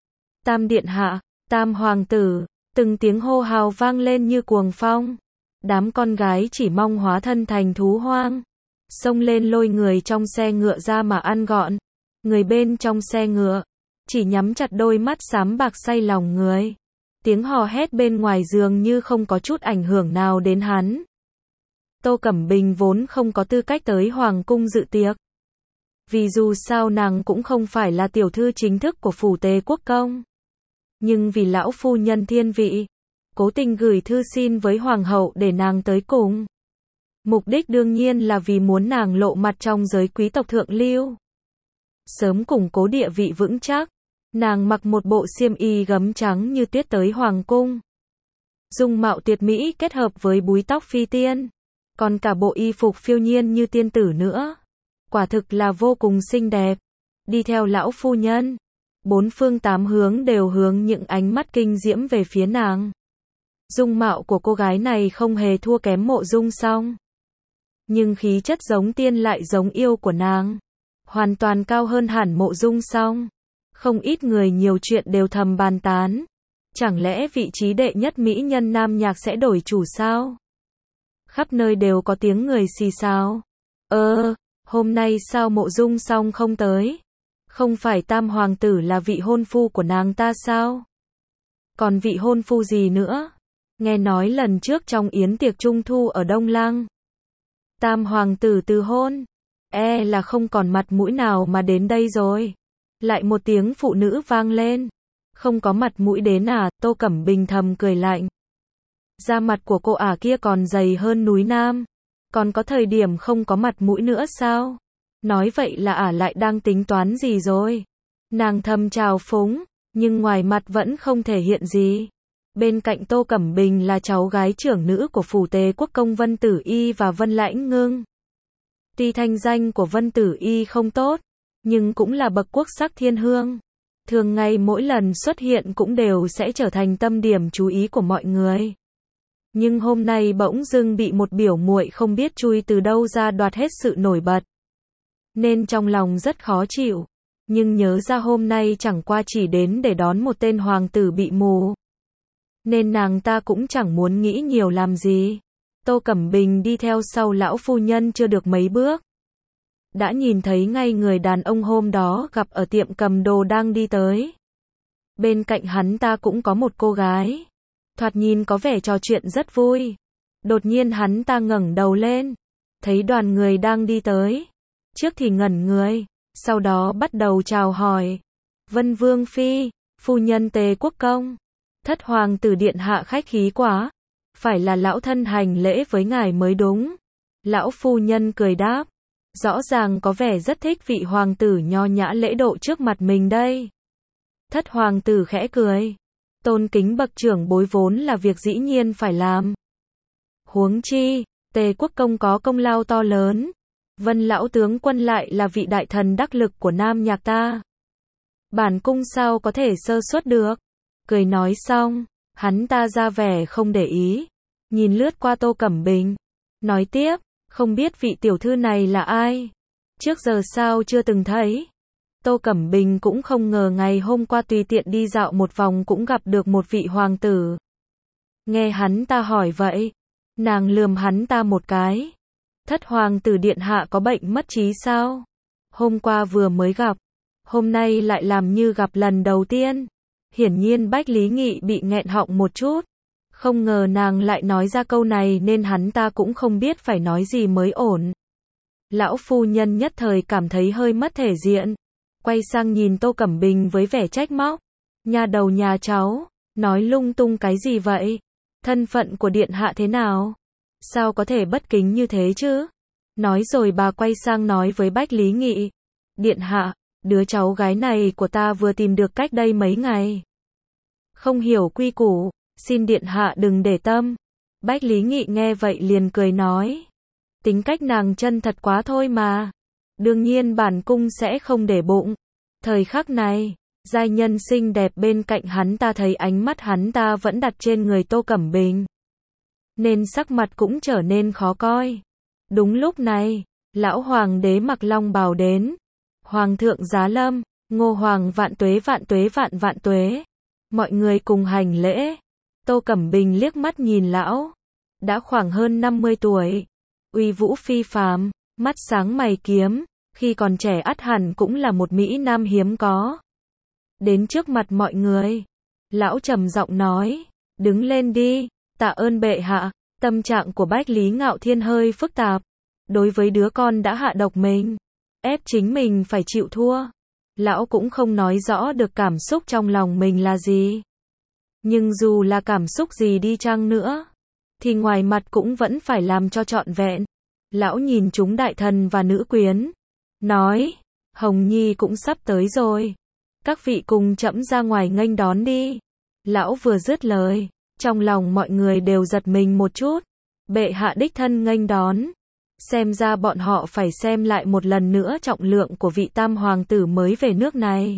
Tam điện hạ, Tam hoàng tử, từng tiếng hô hào vang lên như cuồng phong. Đám con gái chỉ mong hóa thân thành thú hoang, xông lên lôi người trong xe ngựa ra mà ăn gọn. Người bên trong xe ngựa chỉ nhắm chặt đôi mắt xám bạc say lòng người. Tiếng hò hét bên ngoài dường như không có chút ảnh hưởng nào đến hắn. Tô Cẩm Bình vốn không có tư cách tới hoàng cung dự tiệc, vì dù sao nàng cũng không phải là tiểu thư chính thức của phủ Tề Quốc công. Nhưng vì lão phu nhân thiên vị, cố tình gửi thư xin với hoàng hậu để nàng tới cùng. Mục đích đương nhiên là vì muốn nàng lộ mặt trong giới quý tộc thượng lưu, sớm củng cố địa vị vững chắc. Nàng mặc một bộ xiêm y gấm trắng như tuyết tới hoàng cung, dung mạo tuyệt mỹ kết hợp với búi tóc phi tiên, còn cả bộ y phục phiêu nhiên như tiên tử nữa. Quả thực là vô cùng xinh đẹp. Đi theo lão phu nhân, bốn phương tám hướng đều hướng những ánh mắt kinh diễm về phía nàng. Dung mạo của cô gái này không hề thua kém Mộ Dung Song, nhưng khí chất giống tiên lại giống yêu của nàng, hoàn toàn cao hơn hẳn Mộ Dung Song. Không ít người nhiều chuyện đều thầm bàn tán, chẳng lẽ vị trí đệ nhất mỹ nhân nam nhạc sẽ đổi chủ sao? Khắp nơi đều có tiếng người xì xào. Ơ, hôm nay sao Mộ Dung Song không tới? Không phải Tam hoàng tử là vị hôn phu của nàng ta sao? Còn vị hôn phu gì nữa? Nghe nói lần trước trong yến tiệc trung thu ở Đông Lăng, Tam hoàng tử từ hôn, e là không còn mặt mũi nào mà đến đây rồi. Lại một tiếng phụ nữ vang lên. Không có mặt mũi đến à? Tô Cẩm Bình thầm cười lạnh. Da mặt của cô ả kia còn dày hơn núi Nam, còn có thời điểm không có mặt mũi nữa sao? Nói vậy là ả lại đang tính toán gì rồi? Nàng thầm trào phúng, nhưng ngoài mặt vẫn không thể hiện gì. Bên cạnh Tô Cẩm Bình là cháu gái trưởng nữ của phủ Tề Quốc công Vân Tử Y và Vân Lãnh Ngưng. Tuy thanh danh của Vân Tử Y không tốt, nhưng cũng là bậc quốc sắc thiên hương. Thường ngày mỗi lần xuất hiện cũng đều sẽ trở thành tâm điểm chú ý của mọi người. Nhưng hôm nay bỗng dưng bị một biểu muội không biết chui từ đâu ra đoạt hết sự nổi bật, nên trong lòng rất khó chịu. Nhưng nhớ ra hôm nay chẳng qua chỉ đến để đón một tên hoàng tử bị mù, nên nàng ta cũng chẳng muốn nghĩ nhiều làm gì. Tô Cẩm Bình đi theo sau lão phu nhân chưa được mấy bước, đã nhìn thấy ngay người đàn ông hôm đó gặp ở tiệm cầm đồ đang đi tới. Bên cạnh hắn ta cũng có một cô gái, thoạt nhìn có vẻ trò chuyện rất vui. Đột nhiên hắn ta ngẩng đầu lên, thấy đoàn người đang đi tới, trước thì ngẩn người, sau đó bắt đầu chào hỏi. Vân Vương Phi, phu nhân Tề Quốc công, thất hoàng tử điện hạ khách khí quá, phải là lão thân hành lễ với ngài mới đúng. Lão phu nhân cười đáp, rõ ràng có vẻ rất thích vị hoàng tử nho nhã lễ độ trước mặt mình đây. Thất hoàng tử khẽ cười, tôn kính bậc trưởng bối vốn là việc dĩ nhiên phải làm. Huống chi, Tề Quốc công có công lao to lớn, Vân lão tướng quân lại là vị đại thần đắc lực của Nam Nhạc ta. Bản cung sao có thể sơ suất được. Cười nói xong, hắn ta ra vẻ không để ý, nhìn lướt qua Tô Cẩm Bình, nói tiếp, không biết vị tiểu thư này là ai? Trước giờ sao chưa từng thấy? Tô Cẩm Bình cũng không ngờ ngày hôm qua tùy tiện đi dạo một vòng cũng gặp được một vị hoàng tử. Nghe hắn ta hỏi vậy, nàng lườm hắn ta một cái. Thất hoàng tử điện hạ có bệnh mất trí sao? Hôm qua vừa mới gặp, hôm nay lại làm như gặp lần đầu tiên. Hiển nhiên Bách Lý Nghị bị nghẹn họng một chút. Không ngờ nàng lại nói ra câu này nên hắn ta cũng không biết phải nói gì mới ổn. Lão phu nhân nhất thời cảm thấy hơi mất thể diện. Quay sang nhìn Tô Cẩm Bình với vẻ trách móc. Nhà đầu nhà cháu, nói lung tung cái gì vậy? Thân phận của điện hạ thế nào? Sao có thể bất kính như thế chứ? Nói rồi bà quay sang nói với Bách Lý Nghị. Điện hạ, đứa cháu gái này của ta vừa tìm được cách đây mấy ngày. Không hiểu quy củ, xin điện hạ đừng để tâm. Bách Lý Nghị nghe vậy liền cười nói. Tính cách nàng chân thật quá thôi mà. Đương nhiên bản cung sẽ không để bụng. Thời khắc này, giai nhân xinh đẹp bên cạnh hắn ta thấy ánh mắt hắn ta vẫn đặt trên người Tô Cẩm Bình, nên sắc mặt cũng trở nên khó coi. Đúng lúc này, lão hoàng đế mặc long bào đến. Hoàng thượng giá lâm, Ngô hoàng vạn tuế vạn tuế vạn vạn tuế. Mọi người cùng hành lễ. Tô Cẩm Bình liếc mắt nhìn lão, đã khoảng hơn năm mươi tuổi, uy vũ phi phàm, mắt sáng mày kiếm, khi còn trẻ ắt hẳn cũng là một mỹ nam hiếm có. Đến trước mặt mọi người, lão trầm giọng nói, đứng lên đi, tạ ơn bệ hạ. Tâm trạng của Bách Lý Ngạo Thiên hơi phức tạp. Đối với đứa con đã hạ độc mình, ép chính mình phải chịu thua, lão cũng không nói rõ được cảm xúc trong lòng mình là gì. Nhưng dù là cảm xúc gì đi chăng nữa, thì ngoài mặt cũng vẫn phải làm cho trọn vẹn. Lão nhìn chúng đại thần và nữ quyến, nói, Hồng Nhi cũng sắp tới rồi. Các vị cùng trẫm ra ngoài nghênh đón đi. Lão vừa dứt lời, trong lòng mọi người đều giật mình một chút. Bệ hạ đích thân nghênh đón. Xem ra bọn họ phải xem lại một lần nữa trọng lượng của vị tam hoàng tử mới về nước này.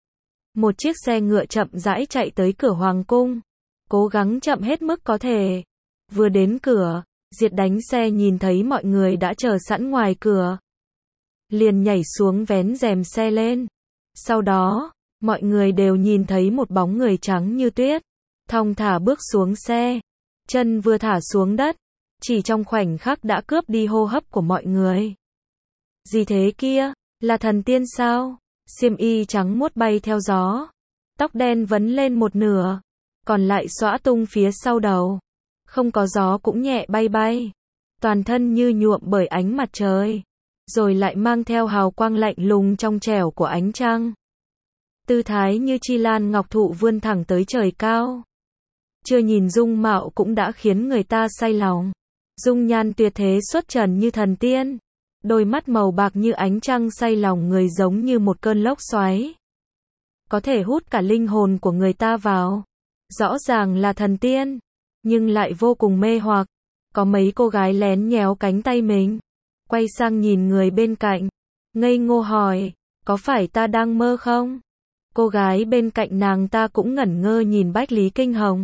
Một chiếc xe ngựa chậm rãi chạy tới cửa hoàng cung, cố gắng chậm hết mức có thể. Vừa đến cửa, Diệt đánh xe nhìn thấy mọi người đã chờ sẵn ngoài cửa, liền nhảy xuống vén rèm xe lên. Sau đó, mọi người đều nhìn thấy một bóng người trắng như tuyết, thong thả bước xuống xe, chân vừa thả xuống đất, chỉ trong khoảnh khắc đã cướp đi hô hấp của mọi người. Gì thế kia, là thần tiên sao? Xiêm y trắng muốt bay theo gió, tóc đen vấn lên một nửa, còn lại xõa tung phía sau đầu. Không có gió cũng nhẹ bay bay, toàn thân như nhuộm bởi ánh mặt trời, rồi lại mang theo hào quang lạnh lùng trong trẻo của ánh trăng. Tư thái như chi lan ngọc thụ vươn thẳng tới trời cao. Chưa nhìn dung mạo cũng đã khiến người ta say lòng. Dung nhan tuyệt thế xuất trần như thần tiên, đôi mắt màu bạc như ánh trăng say lòng người giống như một cơn lốc xoáy, có thể hút cả linh hồn của người ta vào. Rõ ràng là thần tiên, nhưng lại vô cùng mê hoặc. Có mấy cô gái lén nhéo cánh tay mình, quay sang nhìn người bên cạnh, ngây ngô hỏi, có phải ta đang mơ không? Cô gái bên cạnh nàng ta cũng ngẩn ngơ nhìn Bách Lý Kinh Hồng,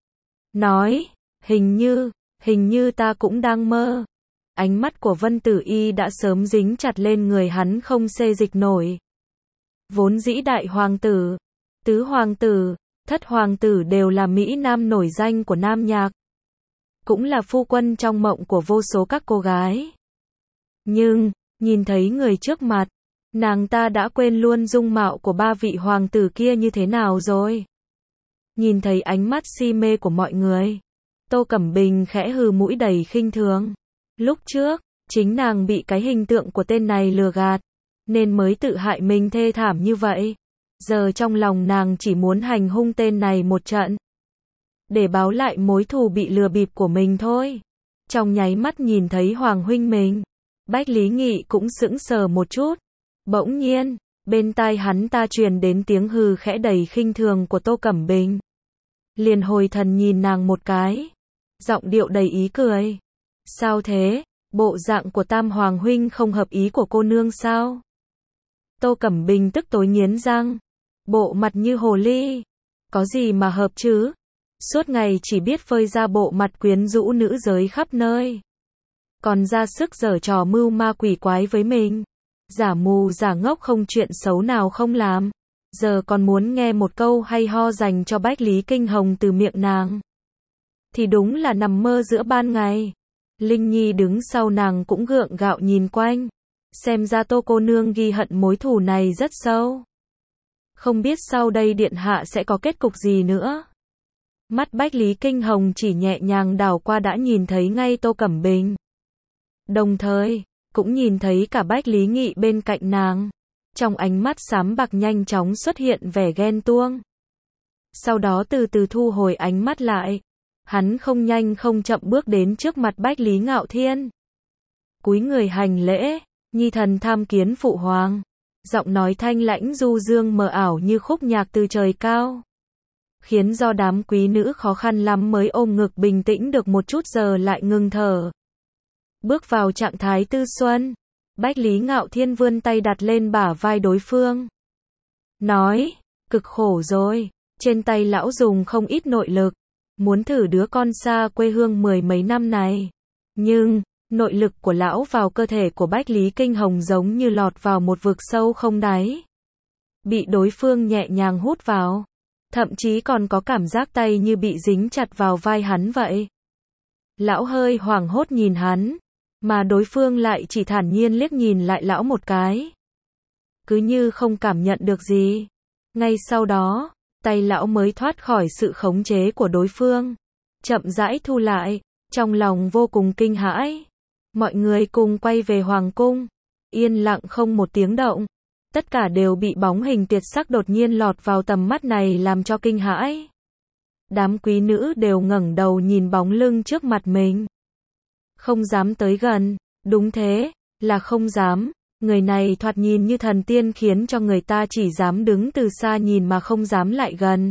nói, hình như, hình như ta cũng đang mơ. Ánh mắt của Vân Tử Y đã sớm dính chặt lên người hắn không xê dịch nổi. Vốn dĩ đại hoàng tử, tứ hoàng tử, thất hoàng tử đều là mỹ nam nổi danh của nam nhạc, cũng là phu quân trong mộng của vô số các cô gái. Nhưng, nhìn thấy người trước mặt, nàng ta đã quên luôn dung mạo của ba vị hoàng tử kia như thế nào rồi. Nhìn thấy ánh mắt si mê của mọi người, Tô Cẩm Bình khẽ hừ mũi đầy khinh thường. Lúc trước, chính nàng bị cái hình tượng của tên này lừa gạt, nên mới tự hại mình thê thảm như vậy. Giờ trong lòng nàng chỉ muốn hành hung tên này một trận, để báo lại mối thù bị lừa bịp của mình thôi. Trong nháy mắt nhìn thấy Hoàng huynh mình, Bách Lý Nghị cũng sững sờ một chút. Bỗng nhiên, bên tai hắn ta truyền đến tiếng hừ khẽ đầy khinh thường của Tô Cẩm Bình. Liền hồi thần nhìn nàng một cái, giọng điệu đầy ý cười. Sao thế, bộ dạng của Tam Hoàng huynh không hợp ý của cô nương sao? Tô Cẩm Bình tức tối nghiến răng, bộ mặt như hồ ly. Có gì mà hợp chứ? Suốt ngày chỉ biết phơi ra bộ mặt quyến rũ nữ giới khắp nơi. Còn ra sức giở trò mưu ma quỷ quái với mình. Giả mù giả ngốc không chuyện xấu nào không làm. Giờ còn muốn nghe một câu hay ho dành cho Bách Lý Kinh Hồng từ miệng nàng. Thì đúng là nằm mơ giữa ban ngày. Linh Nhi đứng sau nàng cũng gượng gạo nhìn quanh. Xem ra Tô cô nương ghi hận mối thù này rất sâu. Không biết sau đây điện hạ sẽ có kết cục gì nữa. Mắt Bách Lý Kinh Hồng chỉ nhẹ nhàng đảo qua đã nhìn thấy ngay Tô Cẩm Bình. Đồng thời, cũng nhìn thấy cả Bách Lý Nghị bên cạnh nàng. Trong ánh mắt xám bạc nhanh chóng xuất hiện vẻ ghen tuông. Sau đó từ từ thu hồi ánh mắt lại. Hắn không nhanh không chậm bước đến trước mặt Bách Lý Ngạo Thiên. Cúi người hành lễ, nhi thần tham kiến phụ hoàng. Giọng nói thanh lãnh du dương mờ ảo như khúc nhạc từ trời cao. Khiến do đám quý nữ khó khăn lắm mới ôm ngực bình tĩnh được một chút giờ lại ngừng thở. Bước vào trạng thái tư xuân. Bách Lý Ngạo Thiên vươn tay đặt lên bả vai đối phương. Nói, cực khổ rồi, trên tay lão dùng không ít nội lực. Muốn thử đứa con xa quê hương mười mấy năm này. Nhưng, nội lực của lão vào cơ thể của Bách Lý Kinh Hồng giống như lọt vào một vực sâu không đáy. Bị đối phương nhẹ nhàng hút vào. Thậm chí còn có cảm giác tay như bị dính chặt vào vai hắn vậy. Lão hơi hoảng hốt nhìn hắn. Mà đối phương lại chỉ thản nhiên liếc nhìn lại lão một cái. Cứ như không cảm nhận được gì. Ngay sau đó, tay lão mới thoát khỏi sự khống chế của đối phương. Chậm rãi thu lại, trong lòng vô cùng kinh hãi. Mọi người cùng quay về hoàng cung. Yên lặng không một tiếng động. Tất cả đều bị bóng hình tuyệt sắc đột nhiên lọt vào tầm mắt này làm cho kinh hãi. Đám quý nữ đều ngẩng đầu nhìn bóng lưng trước mặt mình. Không dám tới gần, đúng thế, là không dám. Người này thoạt nhìn như thần tiên khiến cho người ta chỉ dám đứng từ xa nhìn mà không dám lại gần.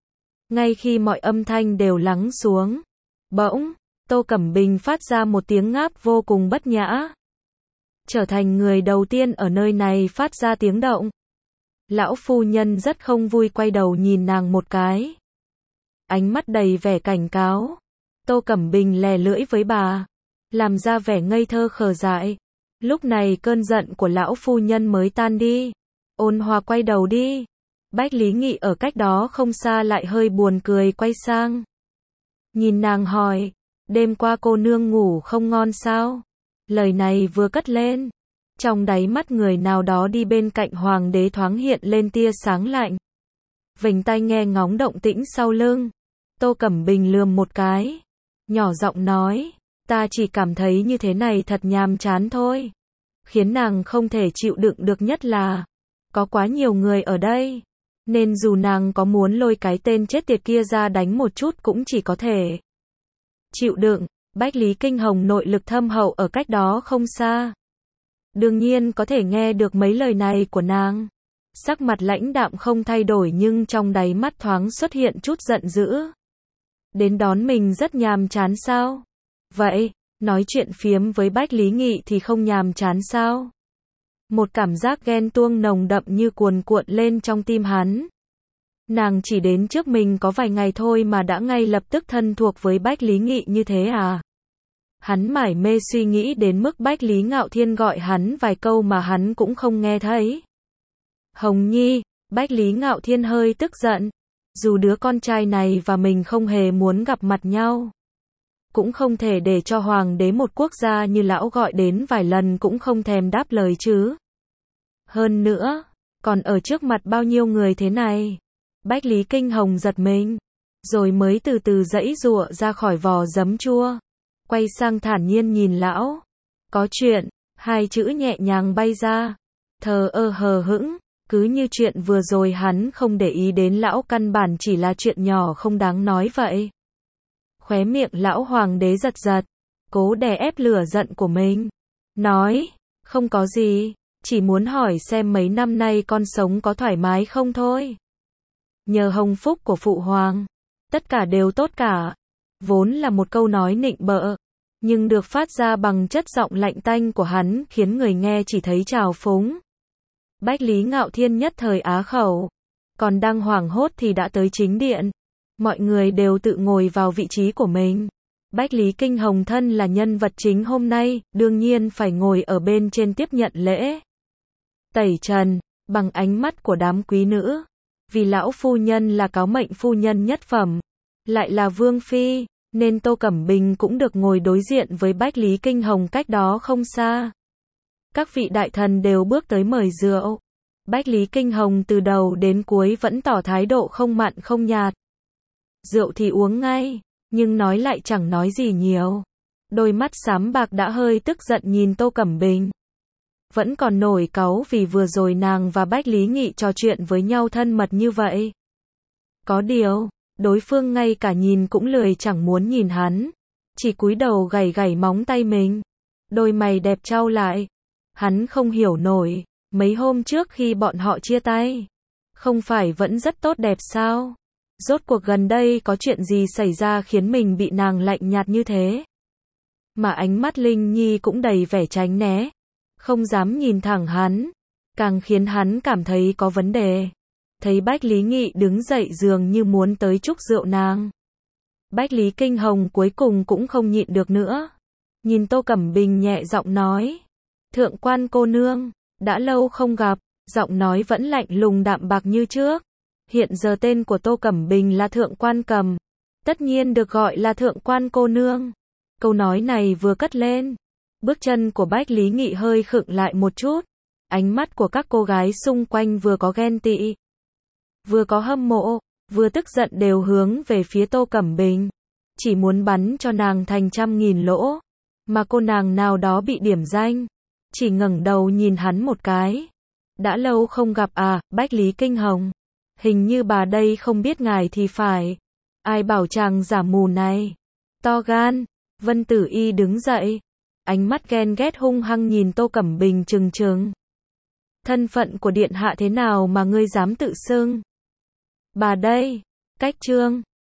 Ngay khi mọi âm thanh đều lắng xuống, bỗng, Tô Cẩm Bình phát ra một tiếng ngáp vô cùng bất nhã. Trở thành người đầu tiên ở nơi này phát ra tiếng động. Lão phu nhân rất không vui quay đầu nhìn nàng một cái. Ánh mắt đầy vẻ cảnh cáo. Tô Cẩm Bình lè lưỡi với bà. Làm ra vẻ ngây thơ khờ dại. Lúc này cơn giận của lão phu nhân mới tan đi. Ôn hòa quay đầu đi. Bách Lý Nghị ở cách đó không xa lại hơi buồn cười quay sang. Nhìn nàng hỏi. Đêm qua cô nương ngủ không ngon sao? Lời này vừa cất lên. Trong đáy mắt người nào đó đi bên cạnh hoàng đế thoáng hiện lên tia sáng lạnh. Vành tai nghe ngóng động tĩnh sau lưng. Tô Cẩm Bình lườm một cái. Nhỏ giọng nói. Ta chỉ cảm thấy như thế này thật nhàm chán thôi. Khiến nàng không thể chịu đựng được nhất là. Có quá nhiều người ở đây. Nên dù nàng có muốn lôi cái tên chết tiệt kia ra đánh một chút cũng chỉ có thể chịu đựng. Bách Lý Kinh Hồng nội lực thâm hậu ở cách đó không xa. Đương nhiên có thể nghe được mấy lời này của nàng. Sắc mặt lãnh đạm không thay đổi nhưng trong đáy mắt thoáng xuất hiện chút giận dữ. Đến đón mình rất nhàm chán sao? Vậy, nói chuyện phiếm với Bách Lý Nghị thì không nhàm chán sao? Một cảm giác ghen tuông nồng đậm như cuồn cuộn lên trong tim hắn. Nàng chỉ đến trước mình có vài ngày thôi mà đã ngay lập tức thân thuộc với Bách Lý Nghị như thế à? Hắn mải mê suy nghĩ đến mức Bách Lý Ngạo Thiên gọi hắn vài câu mà hắn cũng không nghe thấy. Hồng Nhi, Bách Lý Ngạo Thiên hơi tức giận. Dù đứa con trai này và mình không hề muốn gặp mặt nhau. Cũng không thể để cho hoàng đế một quốc gia như lão gọi đến vài lần cũng không thèm đáp lời chứ. Hơn nữa, còn ở trước mặt bao nhiêu người thế này. Bách Lý Kinh Hồng giật mình. Rồi mới từ từ giãy giụa ra khỏi vò giấm chua. Quay sang thản nhiên nhìn lão. Có chuyện, hai chữ nhẹ nhàng bay ra. Thờ ơ hờ hững. Cứ như chuyện vừa rồi hắn không để ý đến lão căn bản chỉ là chuyện nhỏ không đáng nói vậy. Khóe miệng lão hoàng đế giật giật. Cố đè ép lửa giận của mình. Nói, không có gì. Chỉ muốn hỏi xem mấy năm nay con sống có thoải mái không thôi. Nhờ hồng phúc của phụ hoàng. Tất cả đều tốt cả. Vốn là một câu nói nịnh bợ. Nhưng được phát ra bằng chất giọng lạnh tanh của hắn khiến người nghe chỉ thấy trào phúng. Bách Lý Ngạo Thiên nhất thời á khẩu. còn đang hoảng hốt thì đã tới chính điện. Mọi người đều tự ngồi vào vị trí của mình. Bách Lý Kinh Hồng thân là nhân vật chính hôm nay, đương nhiên phải ngồi ở bên trên tiếp nhận lễ. Tẩy trần, bằng ánh mắt của đám quý nữ. Vì lão phu nhân là cáo mệnh phu nhân nhất phẩm, lại là vương phi, nên Tô Cẩm Bình cũng được ngồi đối diện với Bách Lý Kinh Hồng cách đó không xa. Các vị đại thần đều bước tới mời rượu. Bách Lý Kinh Hồng từ đầu đến cuối vẫn tỏ thái độ không mặn không nhạt. Rượu thì uống ngay, nhưng nói lại chẳng nói gì nhiều. Đôi mắt xám bạc đã hơi tức giận nhìn Tô Cẩm Bình. Vẫn còn nổi cáu vì vừa rồi nàng và Bách Lý Nghị trò chuyện với nhau thân mật như vậy. Có điều, đối phương ngay cả nhìn cũng lười chẳng muốn nhìn hắn. Chỉ cúi đầu gảy gảy móng tay mình. Đôi mày đẹp trao lại. Hắn không hiểu nổi, mấy hôm trước khi bọn họ chia tay, không phải vẫn rất tốt đẹp sao? Rốt cuộc gần đây có chuyện gì xảy ra khiến mình bị nàng lạnh nhạt như thế? Mà ánh mắt Linh Nhi cũng đầy vẻ tránh né, không dám nhìn thẳng hắn, càng khiến hắn cảm thấy có vấn đề. Thấy Bách Lý Nghị đứng dậy dường như muốn tới chúc rượu nàng. Bách Lý Kinh Hồng cuối cùng cũng không nhịn được nữa. Nhìn Tô Cẩm Bình nhẹ giọng nói. Thượng quan cô nương, đã lâu không gặp, giọng nói vẫn lạnh lùng đạm bạc như trước. Hiện giờ tên của Tô Cẩm Bình là Thượng quan Cầm, tất nhiên được gọi là Thượng quan cô nương. Câu nói này vừa cất lên, bước chân của Bách Lý Nghị hơi khựng lại một chút. Ánh mắt của các cô gái xung quanh vừa có ghen tị, vừa có hâm mộ, vừa tức giận đều hướng về phía Tô Cẩm Bình. Chỉ muốn bắn cho nàng thành trăm nghìn lỗ. Mà cô nàng nào đó bị điểm danh, chỉ ngẩng đầu nhìn hắn một cái. Đã lâu không gặp à, Bách Lý Kinh Hồng. Hình như bà đây không biết ngài thì phải. Ai bảo chàng giả mù này. To gan. Vân Tử Y đứng dậy. Ánh mắt ghen ghét hung hăng nhìn Tô Cẩm Bình trừng trừng. Thân phận của điện hạ thế nào mà ngươi dám tự xưng? Bà đây. Cách chương.